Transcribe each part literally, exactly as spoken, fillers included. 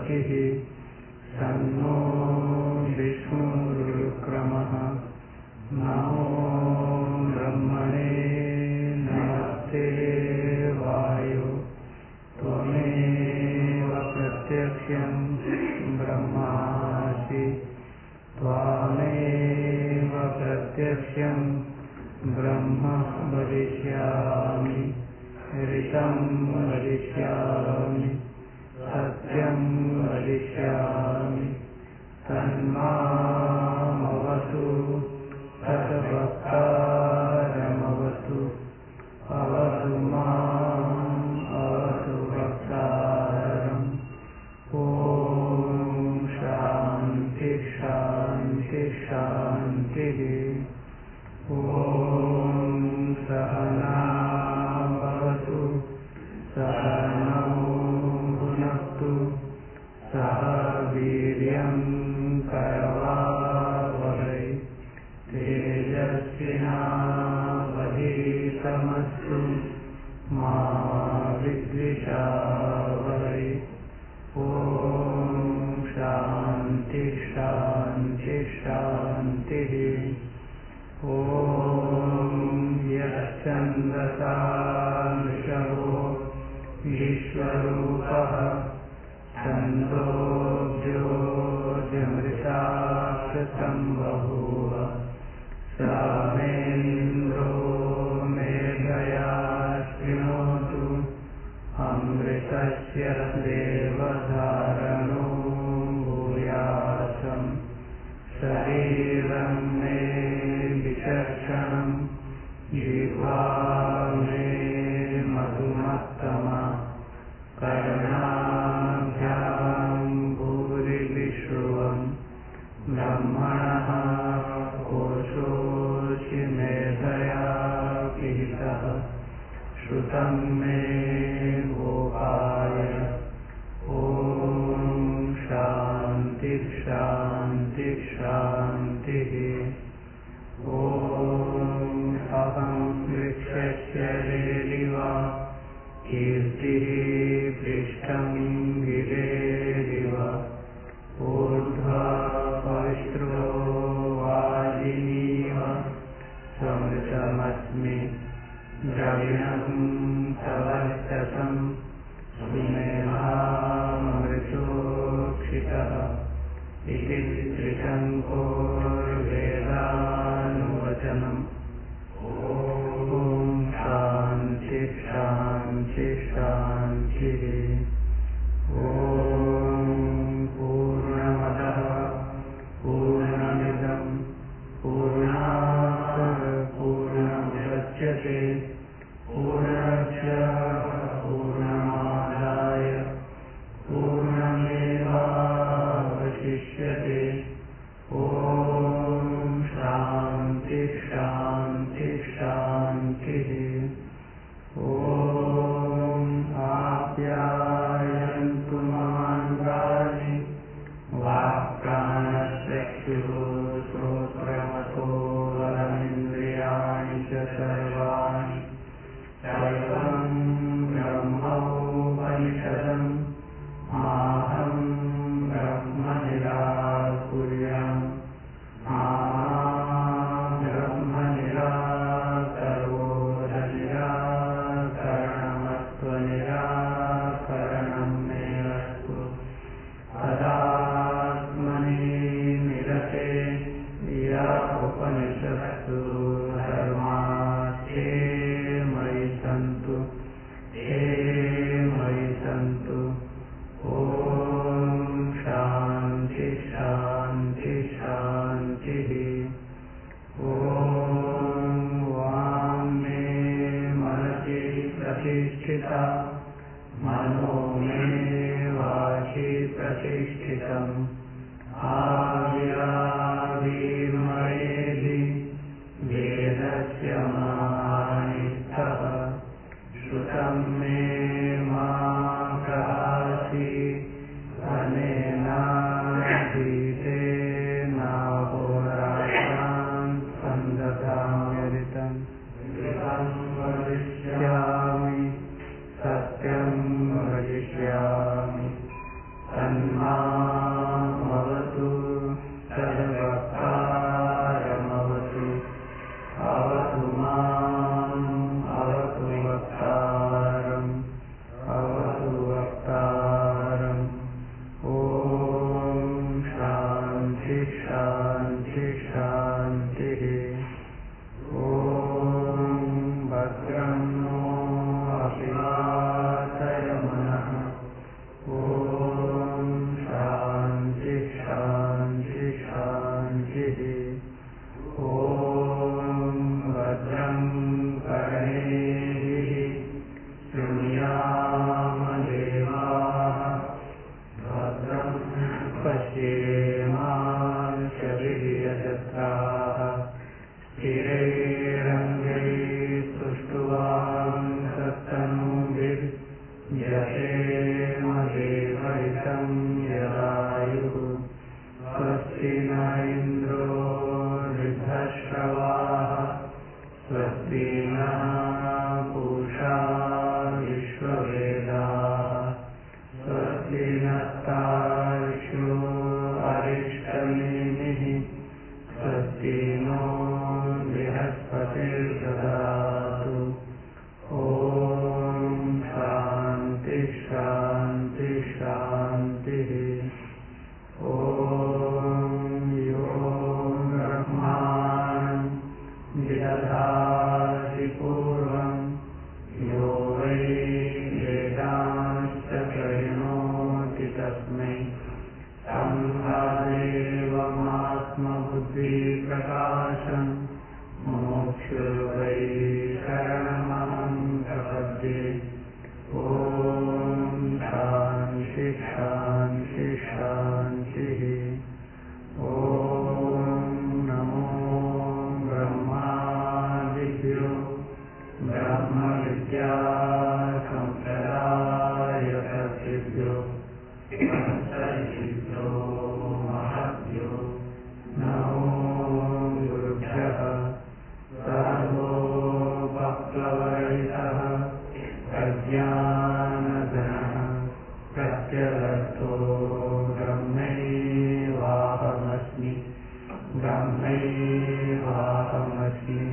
बृहस्पतिः तन्नो विष्णुरुक्रमः। नमो ब्रह्मणे नमस्ते वायो त्वमेव प्रत्यक्षं ब्रह्मासि त्वामेव प्रत्यक्षं ब्रह्म वदिष्यामि ऋतं वदिष्यामि सत्यं वदिष्यामि तन्मामवतु तद्वक्तारमवतु अवतु माम् अवतु वक्तारम्। ॐ शान्ति शान्ति शान्तिः। ॐ सहना भवतु सहनौ भुनक्तु सह वीर्यं करवावहै तेजस्विनावधीतमस्तु मा विद्विषावहै। ॐ शान्ति शान्ति शान्तिः। ॐ यश्चन्द्रसांशो विश्वरूपः छन्दोऽभ्योऽमृतात् बभूव सामेन्द्रो मेधया शृणोतु अमृतस्य देवधारणो भूयासम्। शरीरं मे विचक्षणं जिह्वा मे मधुमत्तमा कर्णाभ्यां भूरिविश्रुवं ब्रह्मणः कोशोऽसि मेधया पिहितः श्रुतं मे गोपाय। ॐ शान्ति शान्ति शान्तिः। ॐ अहं वृक्षस्य रेरिव कीर्तिः पृष्ठं गिरेरिव ऊर्ध्वपवित्रो वाजिनीव समृतमस्मि द्रविणं तवर्चसं सुमेधामृतोक्षितः इति त्रिशङ्कोर्वेदानुवचनम्। ॐ शान्ति शान्ति शान्तिः। ॐ पूर्णमदः पूर्णमिदं पूर्णात् पूर्णमुदच्यते पूर्णस्य पूर्णमादाय पूर्णमेवावशिष्यते। ॐ शान्ति शान्ति शान्तिः। ॐ आप्यायन्तु ममाङ्गानि वाक्प्राणचक्षुः श्रोत्रमथो बलमिन्द्रियाणि च सर्वाणि सर्वं ब्रह्मोपनिषदम् माहं ब्रह्म निराकुर्याम् मा ब्रह्म निराकरोद निराकरणमस्त्वनिराकरणं मे अस्तु। तदात्मनि निरते या उपनिषत्सु धर्मास्ते मयि सन्तु ते मयि सन्तु। ॐ शान्ति शान्ति शान्तिः। ॐ वां मे मनसि प्रतिष्ठिता मनो मे वाचि प्रतिष्ठितम् आविराविर्मयेधि वेदस्य मानिष्ठः श्रुतं मे मा प्रहासि अनेनाधीतेनाहोरात्रान् सन्दधाम्यरितम् ऋतं वदिष्यामि सत्यं वदिष्यामि तन्मा स्वस्ति नः पूषा विश्ववेदाः स्वस्ति नस्तार्क्ष्यो अरिष्टनेमिः स्वस्ति नो बृहस्पतिर्दधातु ॐ शान्ति शान्ति शान्तिः। ॐ यो ब्रह्माणं विदधाति पूर्वं यो वै वेदांश्च प्रणोति तस्मै ब्रह्मात्मबुद्धिप्रकाशं मोक्षोर्वै शरणमहं प्रपद्ये। ॐ शान्ति शान्ति शान्तिः। ॐ नमो ब्रह्मादिभ्यो ब्रह्मविद्या सम्प्रदायकर्तृभ्यो सद्गुरुभ्यो महद्भ्यो नमो गुरुभ्यः। सर्वोपप्लवरहितः प्रज्ञानघनः प्रत्यगर्थो ब्रह्मैवाहमस्मि ब्रह्मैवाहमस्मि।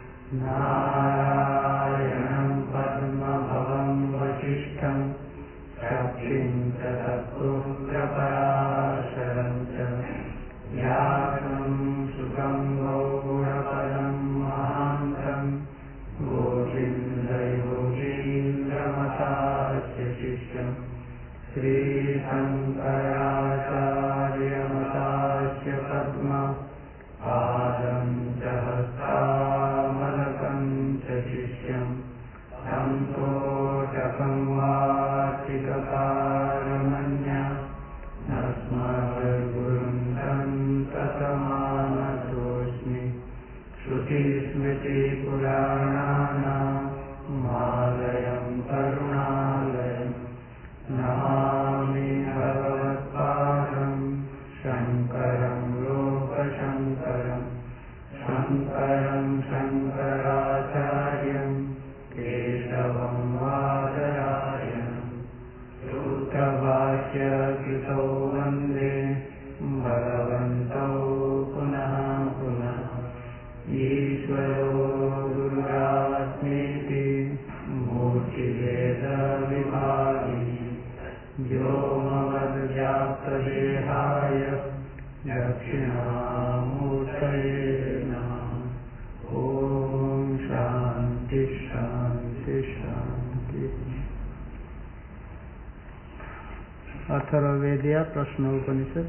नारायणं पद्मभवं वसिष्ठं शक्तिं च तत्पुत्रपराशरं च व्यासं सुखं गौरपदं महान्तं गोविन्दयोगीन्द्रमतास्य शिष्यं श्रीशङ्कराचार्यमतास्य पद्मा पादं च हस्तामलकं च शिष्यं तं तोटकं वाचिककारमन्या नस्मद्गुरुं सन्ततमानतोऽस्मि। श्रुतिस्मृतिपुराणानाम् आलयं करुणालयं नमामि भगवत्पादं शङ्करं लोकशङ्करं शङ्करं शङ्कराचार्यं केशवं वादरायणं सूत्रभाष्यकृतौ वन्दे भगवन्तौ पुनः पुनः। ईश्वरो गुरुरात्मेति मूर्तिभेदविभागिनी व्योमवद्व्याप्तदेहाय दक्षिणामूर्तये नमः। ॐ शान्ति शान्ति शान्ति। अथर्ववेदिया प्रश्नोपनिषद।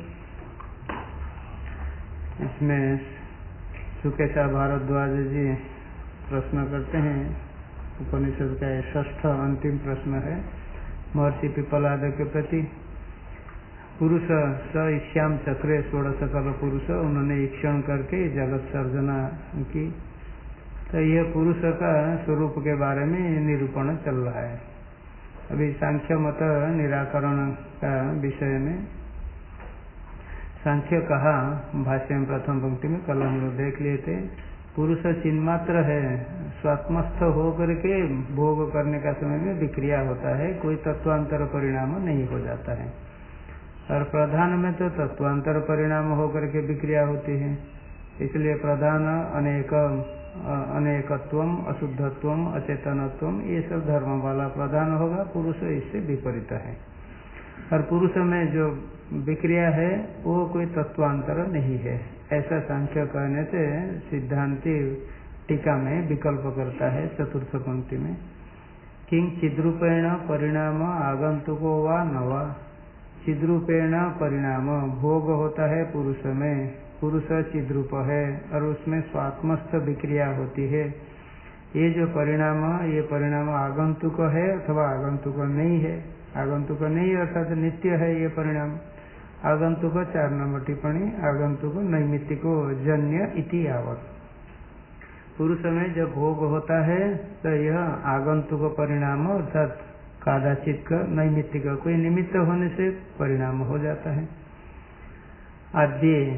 इसमें सुकेशा भारद्वाज जी प्रश्न करते हैं। उपनिषद का यह षष्ठ अंतिम प्रश्न है महर्षि पिपलाद के प्रति। पुरुष स ईश्याम चक्रे षोड़श कल पुरुष, उन्होंने ईक्षण करके जगत सर्जना की। तो यह पुरुष का स्वरूप के बारे में निरूपण चल रहा है। अभी सांख्य मत निराकरण का विषय में सांख्य कहा भाष्य में प्रथम पंक्ति में कल हम लोग देख लिए थे। पुरुष चिन्मात्र है, स्वात्मस्थ होकर के भोग करने का समय में विक्रिया होता है, कोई तत्वांतर परिणाम नहीं हो जाता है। और प्रधान में तो तत्वांतर परिणाम होकर के विक्रिया होती है। इसलिए प्रधान अनेक अनेकत्वम अशुद्धत्वम अचेतनत्वम ये सब धर्म वाला प्रधान होगा, पुरुष इससे विपरीत है। और पुरुष में जो विक्रिया है वो कोई तत्वांतर नहीं है, ऐसा सांख्य कहने से सिद्धांति टीका में विकल्प करता है चतुर्थ पंक्ति में। किंग चिद्रूपेण परिणाम आगंतुको वा न वा। चिद्रूपेण परिणाम भोग होता है पुरुष में, पुरुष चिद्रूप है और उसमें स्वात्मस्थ विक्रिया होती है। ये जो परिणाम ये परिणाम आगंतुक है अथवा आगंतुक नहीं है। आगंतुक नहीं अर्थात नित्य है ये परिणाम। आगंतुक चार नंबर टिप्पणी आगंतुक नैमित्तिको जन्य इति यावत्। पुरुष में जब भोग होता है तो यह आगंतुक परिणाम अर्थात कादाचित का नैमित्तिक कोई निमित्त होने से परिणाम हो जाता है। आद्य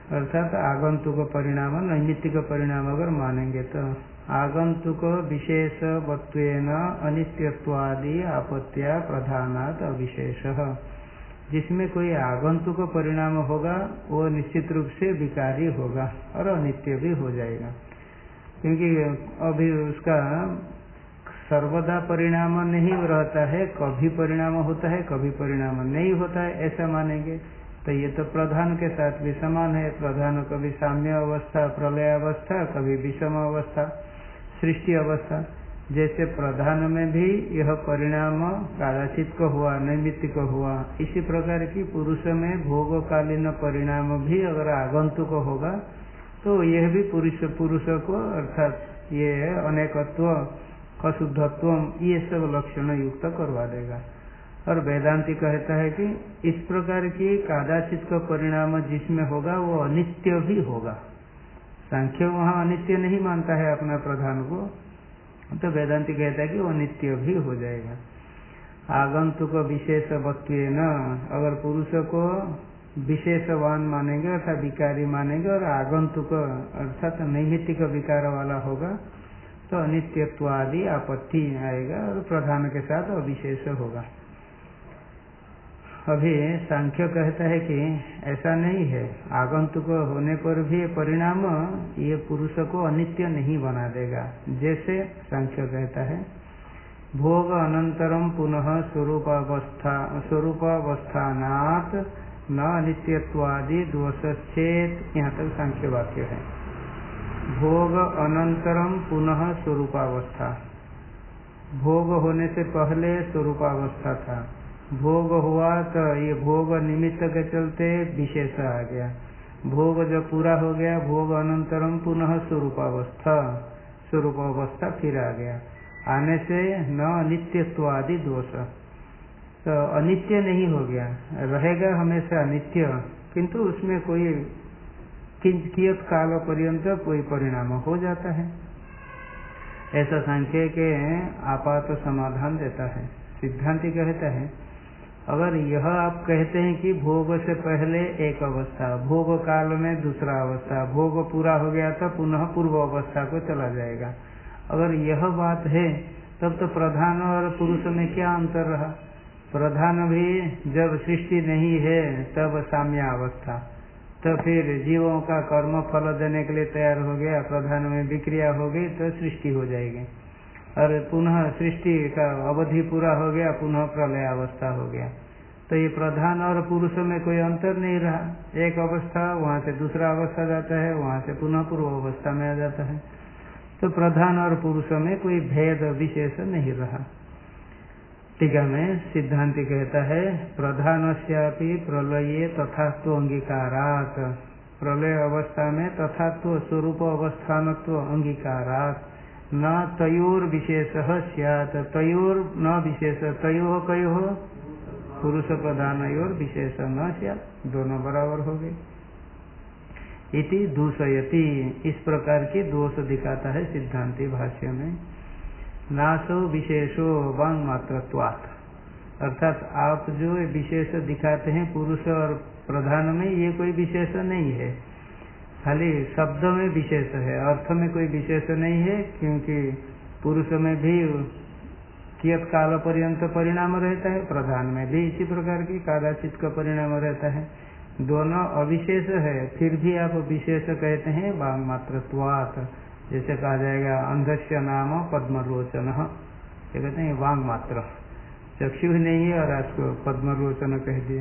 अर्थात आगंतुक परिणाम नैमित्तिक परिणाम अगर मानेंगे तो आगंतुक विशेष वत्वेन अनित्यत्वादि आपत्त्या प्रधानात् अविशेष, जिसमें कोई आगंतुक परिणाम होगा वो निश्चित रूप से विकारी होगा और अनित्य भी हो जाएगा, क्योंकि अभी उसका सर्वदा परिणाम नहीं रहता है, कभी परिणाम होता है कभी परिणाम नहीं होता है, ऐसा मानेंगे तो ये तो प्रधान के साथ भी समान है। प्रधान कभी साम्य अवस्था प्रलय अवस्था, कभी विषम अवस्था सृष्टि अवस्था, जैसे प्रधान में भी यह परिणाम कादाचित को हुआ नैमित्तिक को हुआ, इसी प्रकार की पुरुष में भोगकालीन परिणाम भी अगर आगंतुक होगा तो यह भी पुरुष पुरुष को अर्थात ये अनेकत्व अशुद्धत्व ये सब लक्षण युक्त करवा देगा। और वेदांति कहता है कि इस प्रकार की कादाचित का परिणाम जिसमें होगा वो अनित्य भी होगा। सांख्य वहाँ अनित्य नहीं मानता है अपना प्रधान को, तो वेदांति कहता है कि वो नित्य भी हो जाएगा। आगंतुक विशेष वत्वेन, अगर पुरुष को विशेषवान मानेंगे अर्थात विकारी मानेंगे और आगंतुक अर्थात नैमित्तिक विकार वाला होगा तो अनित्यत्वादि आपत्ति आएगा और प्रधान के साथ अविशेष होगा। अभी सांख्य कहता है कि ऐसा नहीं है, आगंतुक होने पर भी परिणाम ये पुरुष को अनित्य नहीं बना देगा। जैसे सांख्य कहता है भोग अनंतरम पुनः स्वरूपावस्था स्वरूपावस्थानात् न अनित्यत्वादि दोषश्चेत, यहाँ तक सांख्य वाक्य है। भोग अनंतरम पुनः स्वरूपावस्था, भोग होने से पहले स्वरूपावस्था था, भोग हुआ तो ये भोग निमित्त के चलते विशेष आ गया, भोग जब पूरा हो गया भोग अनंतरम पुनः स्वरूपावस्था, स्वरूपावस्था फिर आ गया, आने से न अनित्यत्वादि दोष, तो अनित्य नहीं हो गया, रहेगा हमेशा नित्य, किंतु उसमें कोई किंचित काल पर्यंत कोई परिणाम हो जाता है, ऐसा सांख्य के आपात समाधान देता है। सिद्धांति कहता है अगर यह आप कहते हैं कि भोग से पहले एक अवस्था, भोग काल में दूसरा अवस्था, भोग पूरा हो गया तो पुनः पूर्व अवस्था को चला जाएगा, अगर यह बात है तब तो प्रधान और पुरुष में क्या अंतर रहा। प्रधान भी जब सृष्टि नहीं है तब साम्य अवस्था, तो फिर जीवों का कर्म फल देने के लिए तैयार हो गया, प्रधान में विक्रिया हो गई तो सृष्टि हो जाएगी, और पुनः सृष्टि का अवधि पूरा हो गया पुनः प्रलय अवस्था हो गया, तो ये प्रधान और पुरुष में कोई अंतर नहीं रहा, एक अवस्था वहाँ से दूसरा अवस्था जाता है, वहाँ से पुनः पूर्व अवस्था में आ जाता है, तो प्रधान और पुरुष में कोई भेद विशेष नहीं रहा। टीका में सिद्धांति कहता है प्रधानस्यापि प्रलये तथात्व अंगीकारात्, प्रलय अवस्था में तथात्व स्वरूप अवस्थानत्व अंगीकारात् न तयोर विशेष स्यात्, तयोर न विशेष, तयो कयो पुरुष प्रधानयोर विशेष न स्यात्, दोनों बराबर हो गए। इति दूषयति, इस प्रकार की दोष दिखाता है सिद्धांति भाष्य में। नासो विशेषो वांग मात्रत्वात्, अर्थात आप जो विशेष दिखाते हैं पुरुष और प्रधान में ये कोई विशेष नहीं है, खाली शब्द में विशेष है, अर्थ में कोई विशेष नहीं है, क्योंकि पुरुष में भी कियत काल पर्यंत परिणाम रहता है, प्रधान में भी इसी प्रकार की कादाचित का परिणाम रहता है, दोनों अविशेष है, फिर भी आप विशेष कहते हैं वांग मात्रत्वात्। जैसे कहा जाएगा अंधस्य नाम पद्मरोचन, ये कहते हैं वांग मात्र, चक्षु ही नहीं है और आपको पद्मरोचन कह दिए,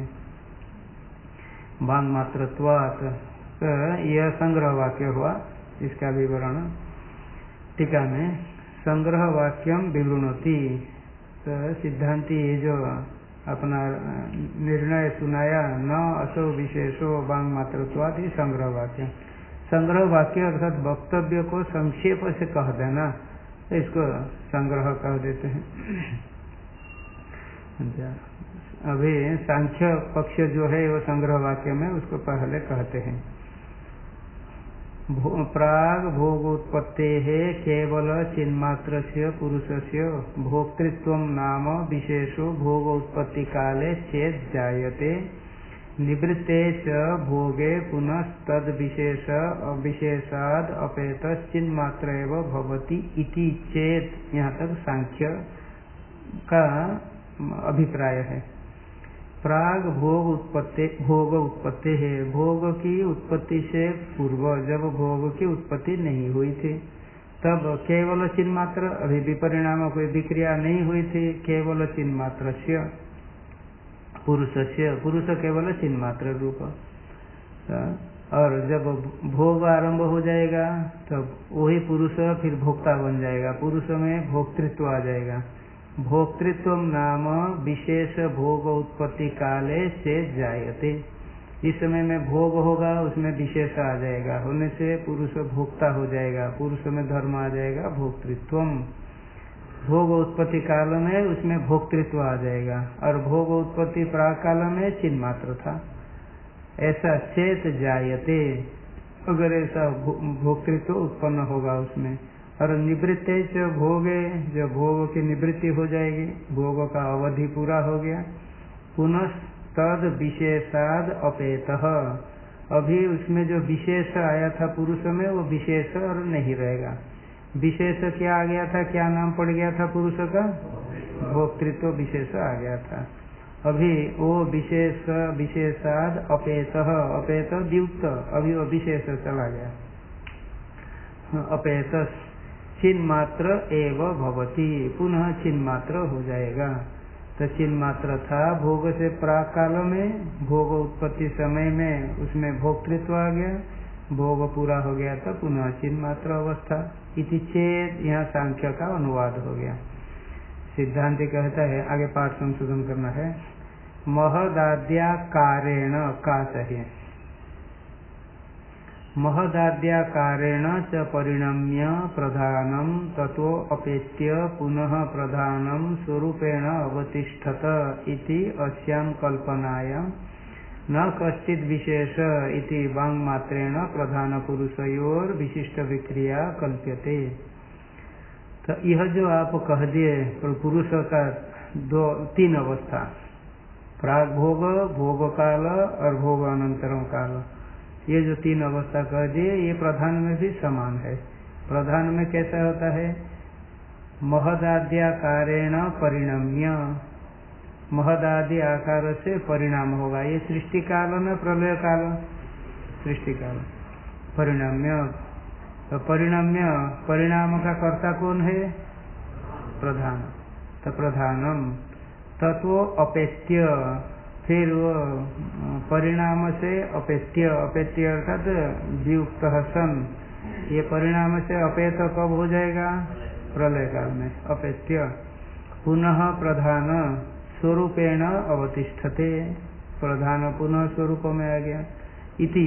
वांग मात्रत्वात्। तो यह संग्रह वाक्य हुआ, इसका विवरण टीका में संग्रह वाक्यम विवृणोति। तो सिद्धांति जो अपना निर्णय सुनाया न असो विशेषो वांग मात्रत्वात्, संग्रह वाक्य, संग्रह वाक्य अर्थात वक्तव्य को संक्षेप से कह देना, तो इसको संग्रह कह देते हैं। अभी सांख्य पक्ष जो है वो संग्रह वाक्य में उसको पहले कहते हैं प्राग भोगोत्पत्ते केवल चिन्मात्र से पुरुष से भोक्तृत्व नाम विशेषो भोगोत्पत्ति काले चेत जायते निवृत्ते च भोगे पुनः तद विशेष विशेषाद अपेत चिन्मात्र एव भवति इति चेत। यहाँ तक सांख्य का अभिप्राय है। प्राग भोग उत्पत्ति भोग उत्पत्ति है, भोग की उत्पत्ति से पूर्व जब भोग की उत्पत्ति नहीं हुई थी तब केवल चिन्मात्र, अभी विपरिणाम कोई विक्रिया नहीं हुई थी, केवल चिन्मात्र से पुरुष से, पुरुष केवल चिन्मात्र रूप। और जब भोग आरंभ हो जाएगा तब वही पुरुष फिर भोक्ता बन जाएगा, पुरुष में भोक्तृत्व आ जाएगा। भोक्तृत्व नाम विशेष भोग उत्पत्ति काले से जायते, इस समय में भोग होगा उसमें विशेष आ जाएगा, होने से पुरुष भोक्ता हो जाएगा, पुरुष में धर्म आ जाएगा भोक्तृत्व। भोग उत्पत्ति काल में उसमें भोक्तृत्व आ जाएगा और भोग उत्पत्ति प्राग काल में चिन्मात्र था। ऐसा चेत जायते, अगर ऐसा भोक्तृत्व उत्पन्न होगा उसमें। और निवृत्ते जो भोगे, जब भोग की निवृत्ति हो जाएगी, भोग का अवधि पूरा हो गया, पुनः तद विशेषाद अपेतः, अभी उसमें जो विशेष आया था पुरुष में वो विशेष और नहीं रहेगा। विशेष क्या आ गया था, क्या नाम पड़ गया था पुरुष का, भोक्तृत्व विशेष आ गया था। अभी वो विशेष विशेषाद अपेतः, अपेत द्युक्त, अभी वो विशेष चला गया। अपेत चिन्मात्र एव भवति, पुनः चिन्मात्र हो जाएगा। तो चिन्मात्र था भोग से प्राक काल में, भोग उत्पत्ति समय में उसमें भोक्तृत्व आ गया, भोग पूरा हो गया तो पुनः चिन्मात्र अवस्था। इति चेत, यहाँ सांख्य का अनुवाद हो गया। सिद्धांति कहता है, आगे पाठ संशोधन करना है। महदाद्याकारेण का चाहिए, महदाद्याकारेण च परिणम्य प्रधानम ततो अपेत्य पुनः प्रधानम स्वरूपेण अवतिष्ठत इति अस्यां कल्पनायां न कश्चित् विशेष इति वाङ्मात्रेण प्रधान पुरुषयोर विशिष्ट विक्रिया कल्प्यते। तो यह जो आप कह दिए पुरुष का दो तीन अवस्था, प्राग भोग, भोग काल और भोग अनंतरम काल, ये जो तीन अवस्था कह दिए ये प्रधान में भी समान है। प्रधान में कैसा होता है, महदाद्याकारेण परिणम्य, महदादि आकार से परिणाम होगा। ये सृष्टि काल न प्रलय काल, सृष्टि काल परिणम्य। तो परिणम्य, परिणाम का कर्ता कौन है, प्रधान। तो प्रधानम तत्व अपेत्य, फिर वो परिणाम से अपेत्य, अपेत्य अर्थात वियुक्त सन, ये परिणाम से अपेत कब हो जाएगा, प्रलय काल में अपेत्य। पुनः प्रधान स्वरूपेण अवतिष्ठते, प्रधान पुनः स्वरूप में आ गया। इति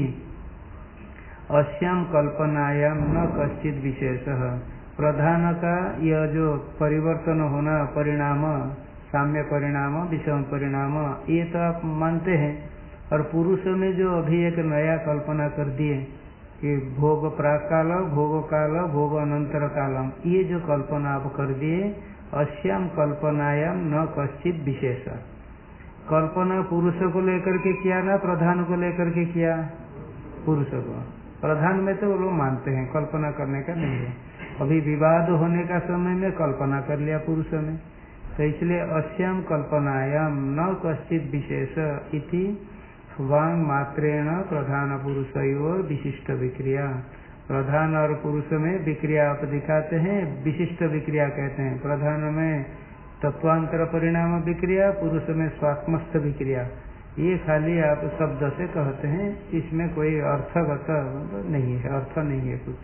अस्याम कल्पनायाम न कश्चित विशेष, प्रधान का यह जो परिवर्तन होना, परिणाम, साम्य परिणाम, विषम परिणाम, ये तो आप मानते हैं। और पुरुष में जो अभी एक नया कल्पना कर दिए कि भोग प्राक काल, भोग काल, भोग अनंतर कालम, ये जो कल्पना आप कर दिए, अस्याम कल्पनायाम न कश्चित विशेष, कल्पना पुरुष को लेकर के किया ना प्रधान को लेकर के किया, पुरुष को। प्रधान में तो वो लोग मानते हैं, कल्पना करने का नहीं है। अभी विवाद होने का समय में कल्पना कर लिया पुरुष में, तो इसलिए अस्याम कल्पनायाम न कश्चित विशेष इति वांग मात्रेण प्रधान पुरुषयोर विशिष्ट विक्रिया। प्रधान और पुरुष में विक्रिया आप दिखाते हैं, विशिष्ट विक्रिया कहते हैं। प्रधान में तत्वांतर परिणाम विक्रिया, पुरुष में स्वात्मस्थ विक्रिया। ये खाली आप शब्द से कहते हैं, इसमें कोई अर्थगत नहीं है, अर्थ नहीं है कुछ।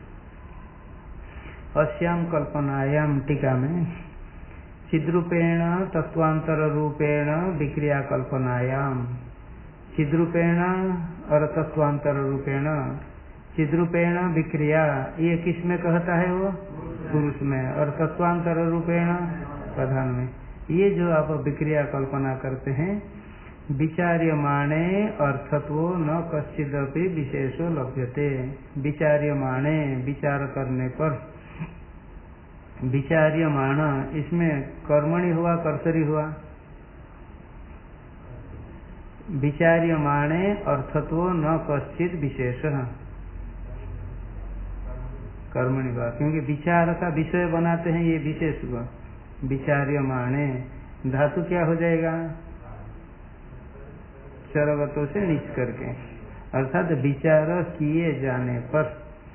अस्याम कल्पनायाम टीका में चिद्रूपेण तत्वांतर रूपेण विक्रिया कल्पनायाम, चिद्रूपेण और तत्वांतर रूपेण, चिद्रूपेण विक्रिया ये किस में कहता है, वो पुरुष में, और तत्वांतर रूपेण प्रधान में। ये जो आप विक्रिया कल्पना करते हैं, विचार्यमाणे अर्थत्वो न कश्चिदपि विशेषो लभ्यते। विचार्यमाणे, विचार करने पर, विचार्यमाण इसमें कर्मणि हुआ कर्तरी हुआ, विचार्यमाणे अर्थत्व न कश्चित विशेष कर्मणि वा, क्योंकि विचार का विषय बनाते हैं ये विशेष को। विचार्यमाणे धातु क्या हो जाएगा? चरवतों से नीच करके, अर्थात विचार किए जाने पर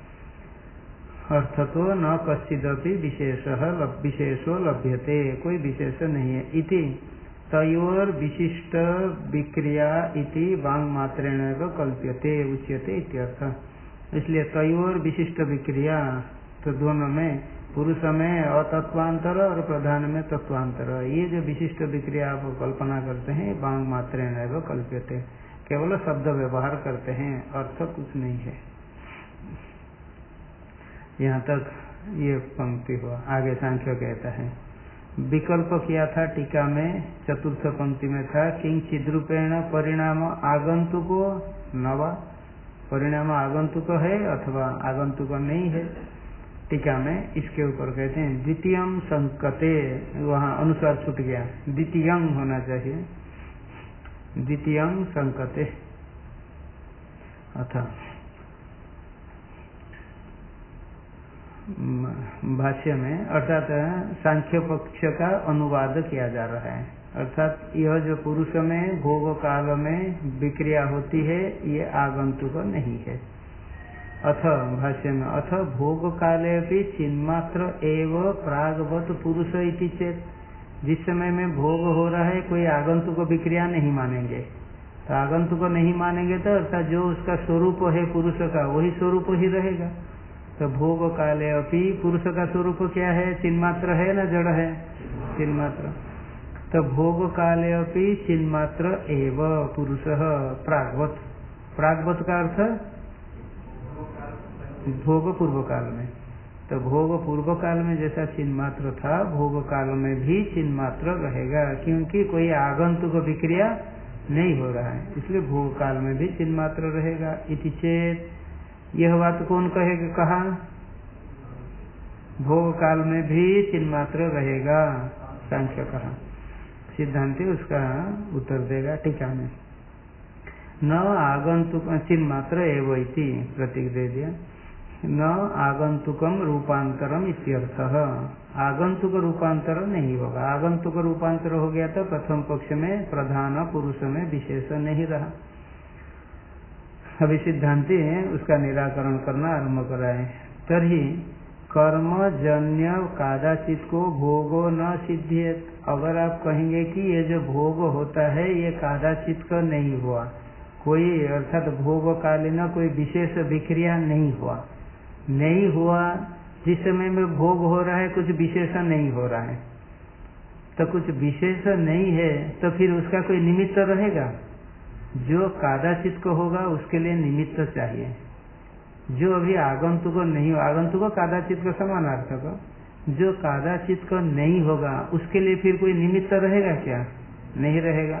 अर्थतो न कश्चिदपि विशेष विशेषो लभ्यते, कोई विशेष नहीं है। इति तयोर विशिष्ट विक्रिया इति वांग मात्रेण कल्प्यते उच्यते इत्यर्थ। इसलिए तयोर विशिष्ट विक्रिया, तो दोनों में, पुरुष में अतत्वांतर और प्रधान में तत्वांतर, ये जो विशिष्ट विक्रिया आप कल्पना करते हैं वांग मात्रेण कल्प्यते, केवल शब्द व्यवहार करते हैं, अर्थ कुछ नहीं है। यहाँ तक ये पंक्ति हुआ। आगे सांख्य कहता है, विकल्प किया था टीका में, चतुर्थ पंक्ति में था किंचिद रूपेण परिणाम आगंतुको नवा, परिणाम आगंतुक है अथवा आगंतुक नहीं है। टीका में इसके ऊपर कहते हैं द्वितीयं संकते, वहाँ अनुसार छूट गया, द्वितीयं होना चाहिए, द्वितीयं संकते अथा भाष्य में, अर्थात सांख्य पक्ष का अनुवाद किया जा रहा है। अर्थात यह जो पुरुष में भोग काल में विक्रिया होती है ये आगंतुक नहीं है। अथ भाष्य में, अथ भोग काले भी चिन्मात्र एव प्रागवत पुरुष इति चेत, जिस समय में भोग हो रहा है कोई आगंतुक विक्रिया नहीं मानेंगे। तो आगंतुक नहीं मानेंगे तो अर्थात जो उसका स्वरूप है पुरुष का वही स्वरूप ही रहेगा। तो भोग काले अपि पुरुष का स्वरूप क्या है? चिन्मात्र है ना जड़ है? चिन्मात्र। तो भोग काले अपि चिन्मात्र एव पुरुष प्रागवत, प्रागवत का अर्थ भोग पूर्व काल में। तो भोग पूर्व काल में जैसा चिन्मात्र था भोग काल में भी चिन्मात्र रहेगा, क्योंकि कोई आगंतुक विक्रिया नहीं हो रहा है, इसलिए भोग काल में भी चिन्मात्र रहेगा। इति चेत, यह बात कौन कहेगा? कहा भोग काल में भी चिन्मात्र रहेगा, सांख्य कहा। सिद्धांति उसका उत्तर देगा टीका में, न आगंतुक चिन्मात्र एव इति प्रतीक दे दिया, न आगंतुकम रूपांतरम इत्यर्थः, आगंतुक रूपांतर नहीं होगा। आगंतुक रूपांतर हो गया तो प्रथम पक्ष में प्रधान पुरुष में विशेष नहीं रहा। अभी सिद्धांति उसका निराकरण करना आरम्भ कराए। तर्हि कर्मजन्य कादाचित को भोगो न सिद्ध्येत, अगर आप कहेंगे कि ये जो भोग होता है ये कादाचित का नहीं हुआ, कोई अर्थात भोग कालीन कोई विशेष विक्रिया नहीं हुआ, नहीं हुआ जिस समय में भोग हो रहा है कुछ विशेष नहीं हो रहा है, तो कुछ विशेष नहीं है तो फिर उसका कोई निमित्त रहेगा? जो कादाचित को होगा उसके लिए निमित्त चाहिए। जो अभी आगंतुक नहीं, आगंतुक कादाचित का समानार्थक, जो कादाचित को नहीं होगा उसके लिए फिर कोई निमित्त रहेगा क्या? नहीं रहेगा।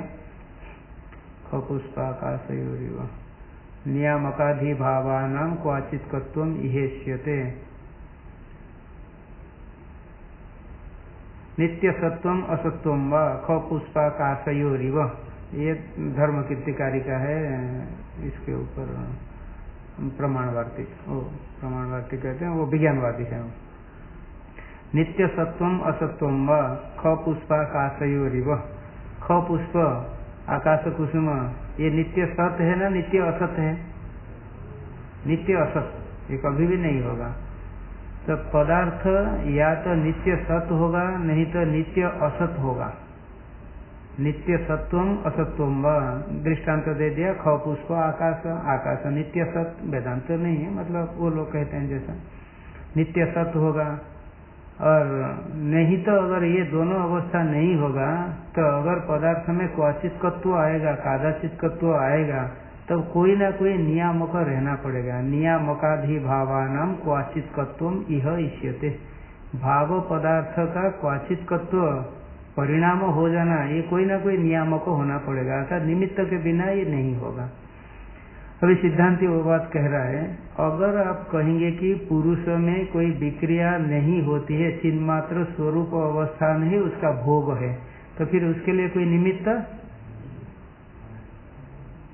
खपुष्पाकाशयोरिव नियामकाधिभावानां क्वाचित्कत्वम् इहेष्यते, नित्यसत्वम असत्वम वा खपुष्पाकाशयोरिव, ये धर्म कीर्तिकारिका है, इसके ऊपर प्रमाणवार्तिक, वो प्रमाणवार्तिक कहते हैं, वो विज्ञानवादी है। नित्य सत्वम असत्वम व ख पुष्पाकाशयोरिव, ख पुष्प आकाश कुसुम ये नित्य सत है ना नित्य असत है? नित्य असत, ये कभी भी नहीं होगा। तो पदार्थ या तो नित्य सत होगा नहीं तो नित्य असत होगा। नित्य सत्वम असत्वम व दृष्टांत दे दिया, ख पुष्प आकाश, आकाश नित्य सत, वेदांत तो नहीं है, मतलब वो लोग कहते हैं जैसा नित्य सत होगा। और नहीं तो अगर ये दोनों अवस्था नहीं होगा तो अगर पदार्थ में क्वचित्कत्व आएगा, कादाचित्कत्व आएगा, तब तो कोई ना कोई नियामक रहना पड़ेगा। नियामकाधिभावानां क्वचित्कत्वम इह इष्यते, भाव पदार्थ का क्वचित्कत्व परिणाम हो जाना, ये कोई ना कोई नियामक होना पड़ेगा, अर्थात निमित्त के बिना ये नहीं होगा। अभी सिद्धांति वो बात कह रहा है, अगर आप कहेंगे कि पुरुष में कोई विक्रिया नहीं होती है, चिन्मात्र स्वरूप अवस्था में ही उसका भोग है, तो फिर उसके लिए कोई निमित्त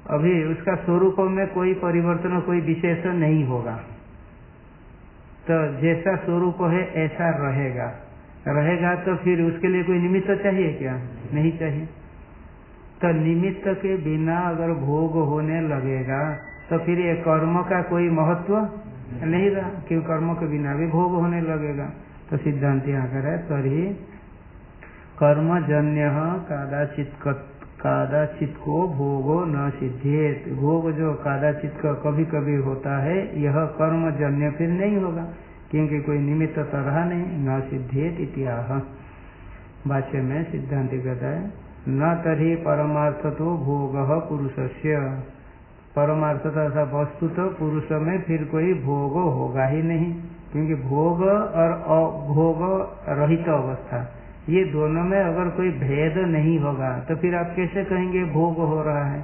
अभी उसका स्वरूप में कोई परिवर्तन, कोई विशेष नहीं होगा। तो जैसा स्वरूप है ऐसा रहेगा रहेगा तो फिर उसके लिए कोई निमित्त चाहिए क्या? नहीं चाहिए। तो निमित्त के बिना अगर भोग होने लगेगा तो फिर ये कर्म का कोई महत्व नहीं रहा, क्यों कर्म के बिना भी भोग होने लगेगा। तो सिद्धांत यहाँ कर है तरी कर्मजन्य कादाचित कादाचित को भोगो न सिद्धेत। भोग जो कादाचित का कभी कभी होता है यह कर्मजन्य फिर नहीं होगा, क्योंकि कोई निमित्त तो रहा नहीं। न सिद्धेत इत्याह। भाष्य में सिद्धांत कहता है न तरी परमार्थ तो भोग पुरुषस्य। परमार्थ तथा वस्तु तो पुरुष में फिर कोई भोग होगा ही नहीं, क्योंकि भोग और अभोग रहित अवस्था ये दोनों में अगर कोई भेद नहीं होगा तो फिर आप कैसे कहेंगे भोग हो रहा है?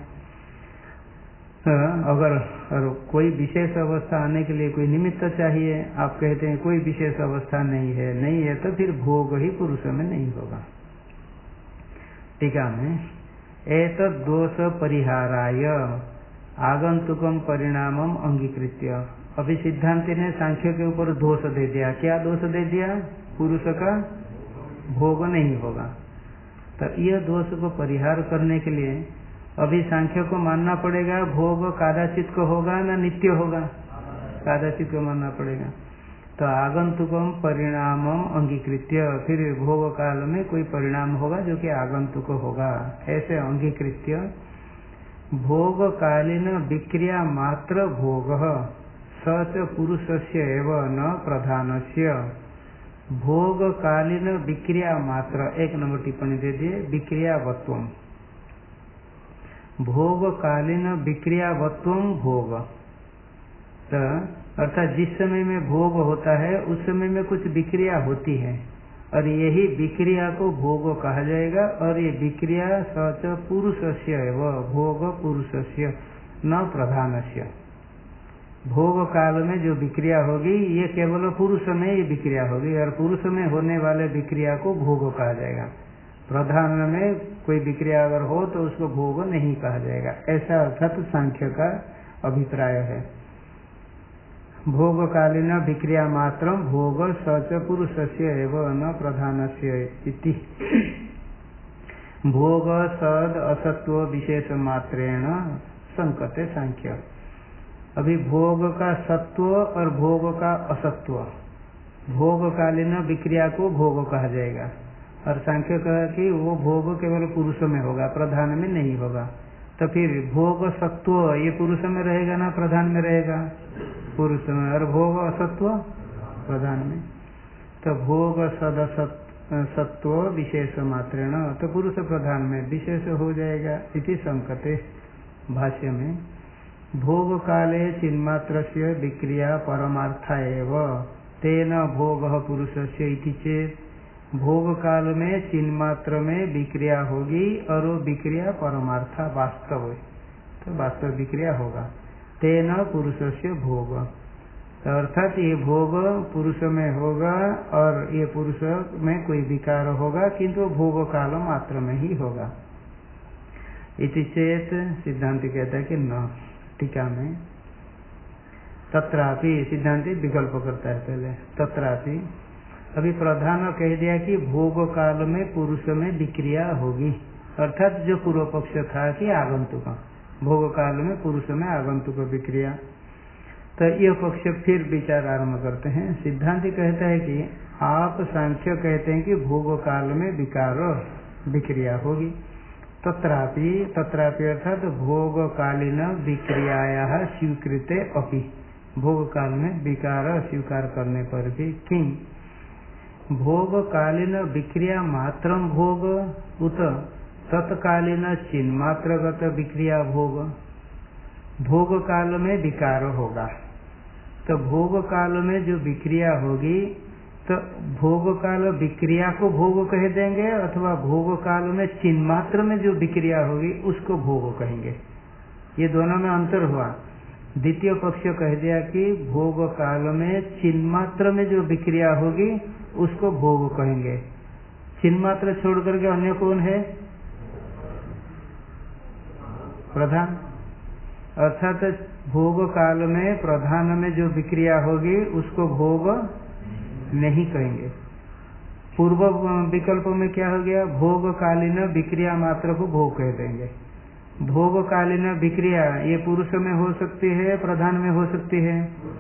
अगर और कोई विशेष अवस्था आने के लिए कोई निमित्त चाहिए, आप कहते हैं कोई विशेष अवस्था नहीं है नहीं है तो फिर भोग ही पुरुष में नहीं होगा। टीका में एतद् दोष परिहाराय आगंतुकम परिणामम अंगीकृत्य। अभी सिद्धांति ने सांख्य के ऊपर दोष दे दिया। क्या दोष दे दिया? पुरुष का भोग नहीं होगा। तो यह दोष को परिहार करने के लिए अभी सांख्य को मानना पड़ेगा भोग कादाचित को होगा ना नित्य होगा? कादाचित को मानना पड़ेगा। तो आगंतुकम परिणामम अंगीकृत्य, फिर भोग काल में कोई परिणाम होगा जो कि आगंतुक होगा, ऐसे अंगीकृत्य भोग कालीन विक्रिया मात्र भोग सच पुरुषस्य एव न प्रधानस्य। भोग कालीन विक्रिया मात्र, एक नंबर टिप्पणी दे दिए, विक्रियावत्वम। भोग कालीन विक्रियावत्वम भोग, तो अर्थात जिस समय में भोग होता है उस समय में कुछ विक्रिया होती है और यही विक्रिया को भोग कहा जाएगा। और ये विक्रिया सच पुरुषस्य एव, भोग पुरुषस्य न प्रधानस्य। भोग काल में जो विक्रिया होगी ये केवल पुरुष में ये विक्रिया होगी और पुरुष में होने वाले विक्रिया को भोग कहा जाएगा। प्रधान में कोई विक्रिया अगर हो तो उसको भोग नहीं कहा जाएगा, ऐसा अर्थात सांख्य का अभिप्राय है। भोग कालीन विक्रिया मात्र भोग सच पुरुषस्य एव न प्रधानस्य इति। भोग सद असत्व विशेष मात्रेण संकते सांख्य। अभी भोग का सत्व और भोग का असत्व, भोग कालीन विक्रिया को भोग कहा जाएगा और सांख्य कहा कि वो भोग केवल पुरुष में होगा, प्रधान में नहीं होगा। तो फिर भोग सत्व ये पुरुष में रहेगा ना प्रधान में रहेगा? पुरुष में। और भोग असत्व प्रधान में। तो भोग सदसत्व सत्व विशेष मात्रेण, तो पुरुष प्रधान में विशेष हो जाएगा। इति संकते। भाष्य में भोग काले चिन्मात्रस्य विक्रिया परमार्था एव तेन भोग पुरुषस्य इति चेत। भोग काल में चिन्मात्र में विक्रिया होगी और वो विक्रिया परमार्था वास्तव है, तो वास्तव विक्रिया होगा। तेन पुरुषस्य भोग, तो अर्थात ये भोग पुरुष में होगा और ये पुरुष में कोई विकार होगा किंतु भोग काल मात्र में ही होगा। इति चेत सिद्धांत कहता है कि न। टीका में तत्रापि सिद्धांति विकल्प करता है पहले। तत्रापि अभी प्रधान कह दिया कि भोग काल में पुरुष में विक्रिया होगी, अर्थात जो पूर्व पक्ष था कि आगंतुक, भोग काल में पुरुष में आगंतुक विक्रिया। तो यह पक्ष फिर विचार आरम्भ करते हैं। सिद्धांति कहता है कि आप सांख्य कहते हैं कि भोग काल में विकार विक्रिया होगी। तत्रापि तत्रापि अर्थात भोग कालीन विक्रियाया स्वीकृते अपि, भोग काल में विकार स्वीकार करने पर भी किं भोग कालीन विक्रिया मात्र भोग उत तत्कालीन चिन्मात्रगत विक्रिया भोग। भोग काल में विकार होगा तो भोग काल में जो विक्रिया होगी तो भोग काल विक्रिया को भोग कह देंगे अथवा भोग काल में चिन्मात्र में जो विक्रिया होगी उसको भोग कहेंगे। ये दोनों में अंतर हुआ। द्वितीय पक्ष कह दिया कि भोग काल में चिन्मात्र में जो विक्रिया होगी उसको भोग कहेंगे। चिन्मात्र छोड़ करके अन्य कौन है? प्रधान। अर्थात भोग काल में प्रधान में जो विक्रिया होगी उसको भोग नहीं कहेंगे। पूर्व विकल्प में क्या हो गया, भोग कालीन विक्रिया मात्र को भोग कह देंगे। भोग कालीन विक्रिया ये पुरुष में हो सकती है, प्रधान में हो सकती है।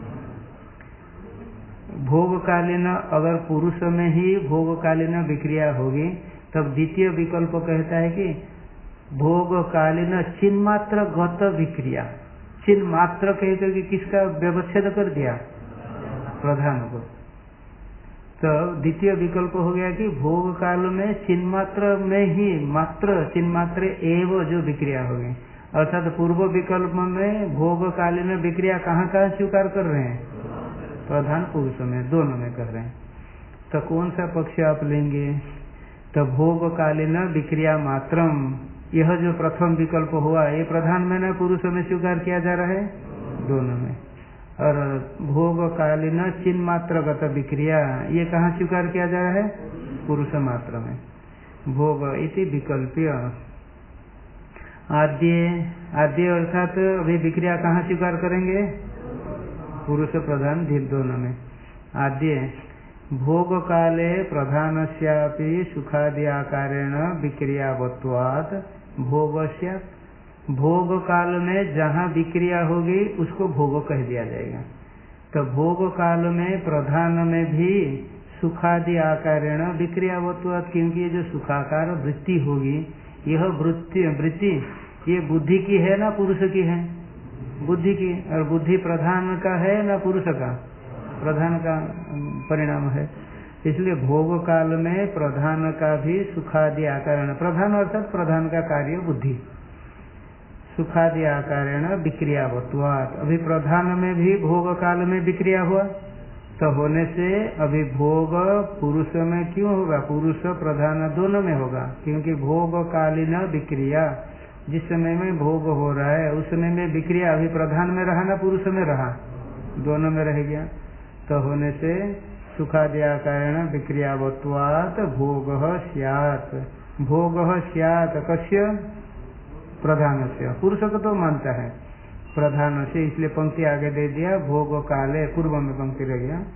भोग कालीन अगर पुरुष में ही भोग कालीन विक्रिया होगी तब द्वितीय विकल्प कहता है कि भोग कालीन चिन्मात्र गत विक्रिया। चिन्मात्र कहकर कि किसका व्यवच्छेद कर दिया, प्रधान को। तो द्वितीय विकल्प हो गया कि भोग काल में चिन्मात्र में ही मात्र चिन्मात्र एवं जो विक्रिया होगी, अर्थात पूर्व विकल्प में भोग कालीन विक्रिया कहाँ कहाँ स्वीकार कर रहे हैं, प्रधान पुरुष में, दोनों में कर रहे हैं। तो कौन सा पक्ष आप लेंगे, तो भोग कालीन विक्रिया मात्रम, यह जो प्रथम विकल्प हुआ ये प्रधान में न पुरुष में स्वीकार किया जा रहा है, दोनों में। और भोग कालीन चिन्ह मात्रगत विक्रिया ये कहाँ स्वीकार किया जा रहा है, पुरुष मात्र में। भोग इति विकल्प्य आद्य आद्य अर्थात अभी विक्रिया कहाँ स्वीकार करेंगे, पुरुष प्रधान दोनों में। आद्य भोग काले प्रधानस्यापि सुखादि आकारेण विक्रियावत्वात् भोगस्य, भोग काल में जहाँ विक्रिया होगी उसको भोग कह दिया जाएगा। तो भोग काल में प्रधान में भी सुखादि आकारेण विक्रियावत्वात्, क्योंकि ये जो सुखाकार वृत्ति होगी यह वृत्ति वृत्ति ये बुद्धि की है ना पुरुष की है, बुद्धि की। और बुद्धि प्रधान का है ना पुरुष का, प्रधान का परिणाम है। इसलिए भोग काल में प्रधान का भी सुखादि आकारेण, प्रधान अर्थात प्रधान का कार्य बुद्धि, सुखादि आकारेण विक्रियावत्वात्। अभी प्रधान में भी भोग काल में विक्रिया हुआ, तो होने से अभी भोग पुरुष में क्यों होगा, पुरुष प्रधान दोनों में होगा, क्योंकि भोग कालीन विक्रिया जिस समय में भोग हो रहा है उस समय में विक्रिया अभी प्रधान में रहा ना पुरुष में रहा, दोनों में रह गया। तो होने से सुखादि आकारेण विक्रियावत्वात् भोग स्यात्, भोग स्यात् कस्य, प्रधान से। पुरुष को तो मानता है प्रधान से, इसलिए पंक्ति आगे दे दिया भोग काले, पूर्व में पंक्ति रह गया